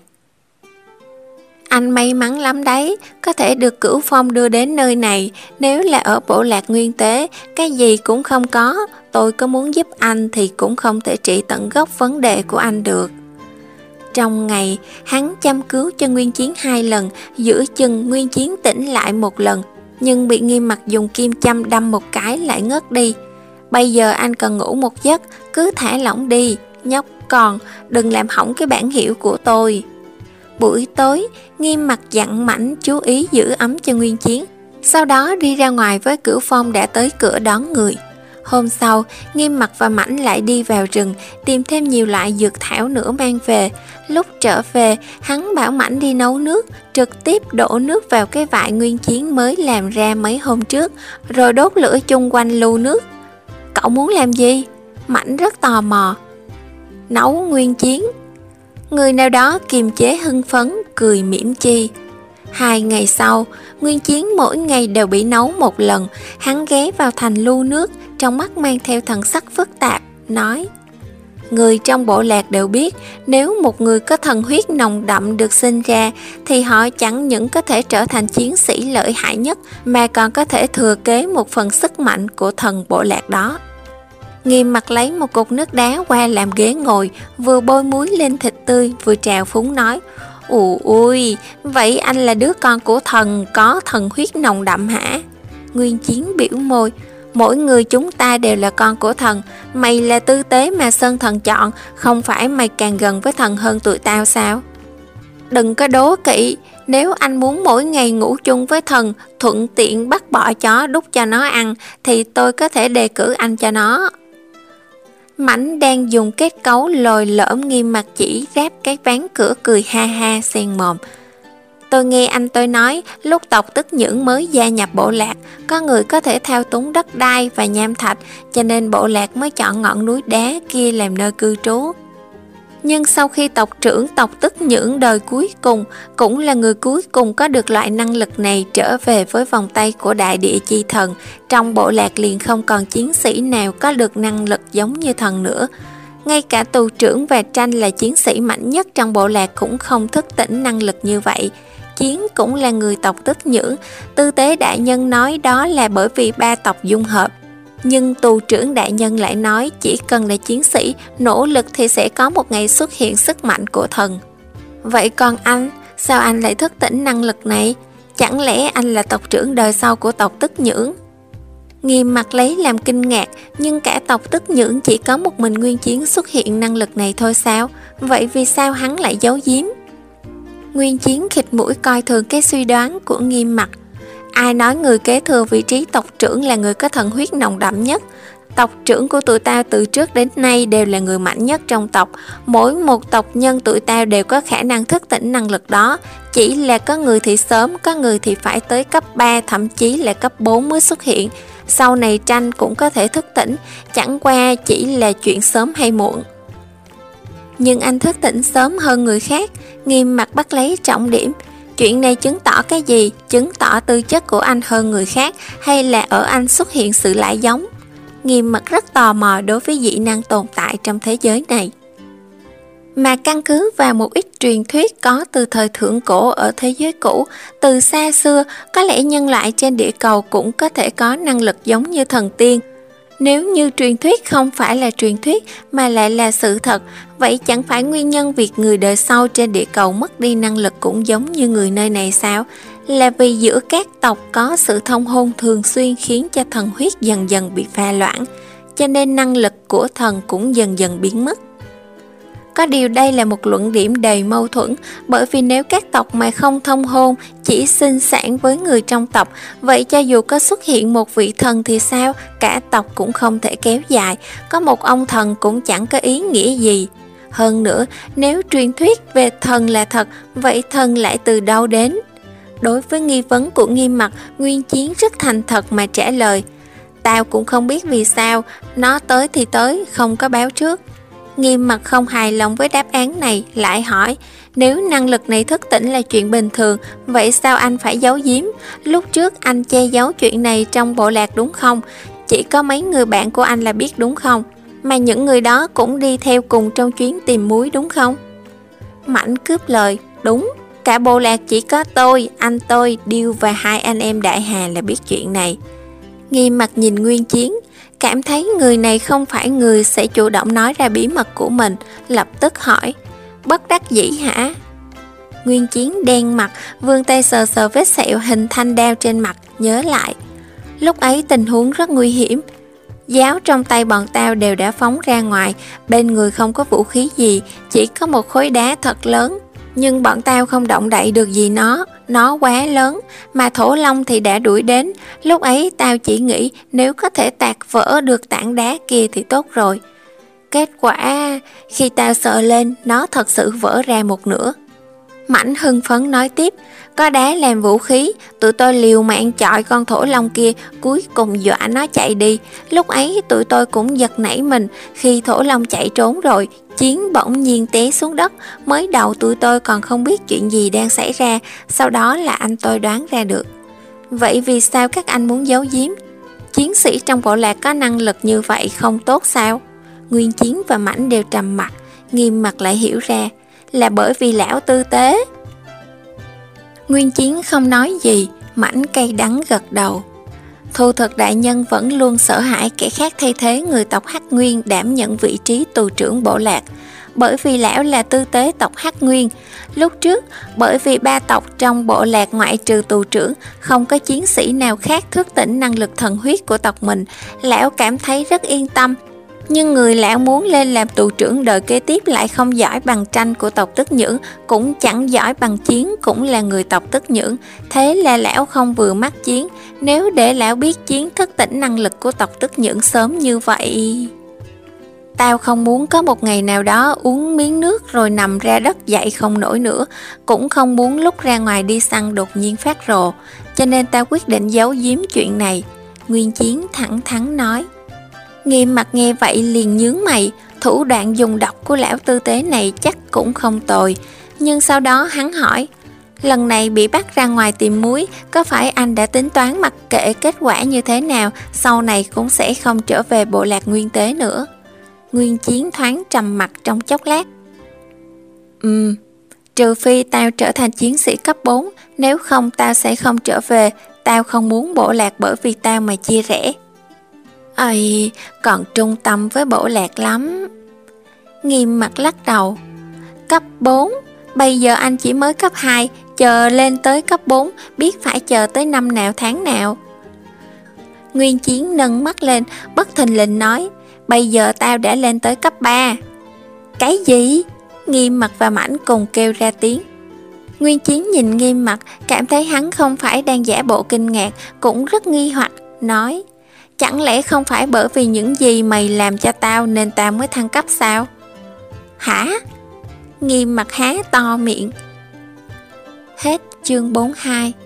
Anh may mắn lắm đấy, có thể được Cửu Phong đưa đến nơi này. Nếu là ở bộ lạc nguyên tế, cái gì cũng không có, tôi có muốn giúp anh thì cũng không thể trị tận gốc vấn đề của anh được. Trong ngày, hắn chăm cứu cho Nguyên Chiến hai lần, giữa chừng Nguyên Chiến tỉnh lại một lần, nhưng bị Nghiêm Mặc dùng kim châm đâm một cái lại ngất đi. Bây giờ anh cần ngủ một giấc, cứ thả lỏng đi, nhóc con, đừng làm hỏng cái bản hiệu của tôi. Buổi tối, Nghiêm Mặc dặn Mãnh chú ý giữ ấm cho Nguyên Chiến, sau đó đi ra ngoài với Cửu Phong đã tới cửa đón người. Hôm sau, Nghiêm Mặc và Mãnh lại đi vào rừng, tìm thêm nhiều loại dược thảo nữa mang về. Lúc trở về, hắn bảo Mãnh đi nấu nước, trực tiếp đổ nước vào cái vại Nguyên Chiến mới làm ra mấy hôm trước, rồi đốt lửa chung quanh lu nước. Cậu muốn làm gì? Mãnh rất tò mò. Nấu Nguyên Chiến. Người nào đó kiềm chế hưng phấn, cười mỉm chi. Hai ngày sau, Nguyên Chiến mỗi ngày đều bị nấu một lần. Hắn ghé vào thành lu nước, trong mắt mang theo thần sắc phức tạp, nói: người trong bộ lạc đều biết, nếu một người có thần huyết nồng đậm được sinh ra, thì họ chẳng những có thể trở thành chiến sĩ lợi hại nhất, mà còn có thể thừa kế một phần sức mạnh của thần bộ lạc đó. Nghiêm Mặc lấy một cục nước đá qua làm ghế ngồi, vừa bôi muối lên thịt tươi, vừa trào phúng nói: ù ui, vậy anh là đứa con của thần có thần huyết nồng đậm hả? Nguyên Chiến biểu môi: mỗi người chúng ta đều là con của thần, mày là tư tế mà Sơn Thần chọn, không phải mày càng gần với thần hơn tụi tao sao? Đừng có đố kỵ, nếu anh muốn mỗi ngày ngủ chung với thần, thuận tiện bắt bọ chó đút cho nó ăn, thì tôi có thể đề cử anh cho nó. Mãnh đang dùng kết cấu lồi lõm Nghiêm Mặc chỉ ráp cái ván cửa cười ha ha xen mồm. Tôi nghe anh tôi nói, lúc tộc Tức Nhưỡng mới gia nhập bộ lạc, có người có thể thao túng đất đai và nham thạch, cho nên bộ lạc mới chọn ngọn núi đá kia làm nơi cư trú. Nhưng sau khi tộc trưởng tộc Tức Nhưỡng đời cuối cùng, cũng là người cuối cùng có được loại năng lực này trở về với vòng tay của đại địa chi thần, trong bộ lạc liền không còn chiến sĩ nào có được năng lực giống như thần nữa. Ngay cả tù trưởng và Tranh là chiến sĩ mạnh nhất trong bộ lạc cũng không thức tỉnh năng lực như vậy. Chiến cũng là người tộc Tức Nhưỡng, tư tế đại nhân nói đó là bởi vì ba tộc dung hợp. Nhưng tù trưởng đại nhân lại nói chỉ cần là chiến sĩ, nỗ lực thì sẽ có một ngày xuất hiện sức mạnh của thần. Vậy còn anh, sao anh lại thức tỉnh năng lực này? Chẳng lẽ anh là tộc trưởng đời sau của tộc Tức Nhưỡng? Nghiêm mặt lấy làm kinh ngạc, nhưng cả tộc Tức Nhưỡng chỉ có một mình Nguyên Chiến xuất hiện năng lực này thôi sao? Vậy vì sao hắn lại giấu giếm? Nguyên Chiến khịt mũi coi thường cái suy đoán của Nghiêm mặt. Ai nói người kế thừa vị trí tộc trưởng là người có thần huyết nồng đậm nhất? Tộc trưởng của tụi tao từ trước đến nay đều là người mạnh nhất trong tộc. Mỗi một tộc nhân tụi tao đều có khả năng thức tỉnh năng lực đó. Chỉ là có người thì sớm, có người thì phải tới cấp ba, thậm chí là cấp bốn mới xuất hiện. Sau này tranh cũng có thể thức tỉnh, chẳng qua chỉ là chuyện sớm hay muộn. Nhưng anh thức tỉnh sớm hơn người khác. Nghiêm mặt bắt lấy trọng điểm. Chuyện này chứng tỏ cái gì? Chứng tỏ tư chất của anh hơn người khác, hay là ở anh xuất hiện sự lãi giống? Nghiêm mặt rất tò mò đối với dị năng tồn tại trong thế giới này. Mà căn cứ vào một ít truyền thuyết có từ thời thượng cổ ở thế giới cũ, từ xa xưa, có lẽ nhân loại trên địa cầu cũng có thể có năng lực giống như thần tiên. Nếu như truyền thuyết không phải là truyền thuyết mà lại là sự thật, vậy chẳng phải nguyên nhân việc người đời sau trên địa cầu mất đi năng lực cũng giống như người nơi này sao? Là vì giữa các tộc có sự thông hôn thường xuyên khiến cho thần huyết dần dần bị pha loãng, cho nên năng lực của thần cũng dần dần biến mất. Có điều đây là một luận điểm đầy mâu thuẫn, bởi vì nếu các tộc mà không thông hôn chỉ sinh sản với người trong tộc, vậy cho dù có xuất hiện một vị thần thì sao, cả tộc cũng không thể kéo dài, có một ông thần cũng chẳng có ý nghĩa gì. Hơn nữa, nếu truyền thuyết về thần là thật, vậy thần lại từ đâu đến? Đối với nghi vấn của Nghiêm mặt, Nguyên Chiến rất thành thật mà trả lời. Tao cũng không biết vì sao, nó tới thì tới, không có báo trước. Nghiêm mặt không hài lòng với đáp án này, lại hỏi, nếu năng lực này thức tỉnh là chuyện bình thường, vậy sao anh phải giấu giếm? Lúc trước anh che giấu chuyện này trong bộ lạc đúng không? Chỉ có mấy người bạn của anh là biết đúng không? Mà những người đó cũng đi theo cùng trong chuyến tìm muối đúng không? Mảnh cướp lời, đúng, cả bộ lạc chỉ có tôi, anh tôi, Điêu và hai anh em Đại Hà là biết chuyện này. Nghiêm mặt nhìn Nguyên Chiến, cảm thấy người này không phải người sẽ chủ động nói ra bí mật của mình, lập tức hỏi, bất đắc dĩ hả? Nguyên Chiến đen mặt, vươn tay sờ sờ vết sẹo hình thanh đao trên mặt, nhớ lại. Lúc ấy tình huống rất nguy hiểm, giáo trong tay bọn tao đều đã phóng ra ngoài, bên người không có vũ khí gì, chỉ có một khối đá thật lớn. Nhưng bọn tao không động đậy được gì nó, nó quá lớn, mà Thổ Long thì đã đuổi đến. Lúc ấy tao chỉ nghĩ nếu có thể tạc vỡ được tảng đá kia thì tốt rồi. Kết quả, khi tao sờ lên, nó thật sự vỡ ra một nửa. Mảnh hưng phấn nói tiếp, có đá làm vũ khí, tụi tôi liều mạng chọi con Thổ Long kia, cuối cùng dọa nó chạy đi. Lúc ấy tụi tôi cũng giật nảy mình, khi Thổ Long chạy trốn rồi, Chiến bỗng nhiên té xuống đất. Mới đầu tụi tôi còn không biết chuyện gì đang xảy ra, sau đó là anh tôi đoán ra được. Vậy vì sao các anh muốn giấu giếm? Chiến sĩ trong bộ lạc có năng lực như vậy không tốt sao? Nguyên Chiến và Mảnh đều trầm mặt, Nghiêm mặt lại hiểu ra, là bởi vì lão tư tế. Nguyên Chiến không nói gì, Mảnh cay đắng gật đầu. Thu Thực đại nhân vẫn luôn sợ hãi kẻ khác thay thế người tộc Hắc Nguyên đảm nhận vị trí tù trưởng bộ lạc, bởi vì lão là tư tế tộc Hắc Nguyên. Lúc trước, bởi vì ba tộc trong bộ lạc ngoại trừ tù trưởng, không có chiến sĩ nào khác thức tỉnh năng lực thần huyết của tộc mình, lão cảm thấy rất yên tâm. Nhưng người lão muốn lên làm tù trưởng đời kế tiếp lại không giỏi bằng tranh của tộc Tức Nhưỡng, cũng chẳng giỏi bằng Chiến, cũng là người tộc Tức Nhưỡng. Thế là lão không vừa mắt Chiến. Nếu để lão biết Chiến thức tỉnh năng lực của tộc Tức Nhưỡng sớm như vậy... Tao không muốn có một ngày nào đó uống miếng nước rồi nằm ra đất dậy không nổi nữa, cũng không muốn lúc ra ngoài đi săn đột nhiên phát rồ, cho nên tao quyết định giấu giếm chuyện này. Nguyên Chiến thẳng thắn nói. Nghiêm mặt nghe vậy liền nhướng mày, thủ đoạn dùng độc của lão tư tế này chắc cũng không tồi. Nhưng sau đó hắn hỏi, lần này bị bắt ra ngoài tìm muối, có phải anh đã tính toán mặc kệ kết quả như thế nào, sau này cũng sẽ không trở về bộ lạc Nguyên Tế nữa? Nguyên Chiến thoáng trầm mặt trong chốc lát. Ừm, trừ phi tao trở thành chiến sĩ cấp bốn, nếu không tao sẽ không trở về, tao không muốn bộ lạc bởi vì tao mà chia rẽ. Ây, còn trung tâm với Bổ Lạc lắm. Nghiêm Mặt lắc đầu. Cấp bốn, bây giờ anh chỉ mới cấp hai, chờ lên tới cấp bốn, biết phải chờ tới năm nào tháng nào. Nguyên Chiến nâng mắt lên, bất thình lình nói, bây giờ tao đã lên tới cấp ba. Cái gì? Nghiêm Mặt và Mãnh cùng kêu ra tiếng. Nguyên Chiến nhìn Nghiêm Mặt, cảm thấy hắn không phải đang giả bộ kinh ngạc, cũng rất nghi hoặc, nói, chẳng lẽ không phải bởi vì những gì mày làm cho tao nên tao mới thăng cấp sao? Hả? Nghiêm Mặt há to miệng. Hết chương bốn mươi hai.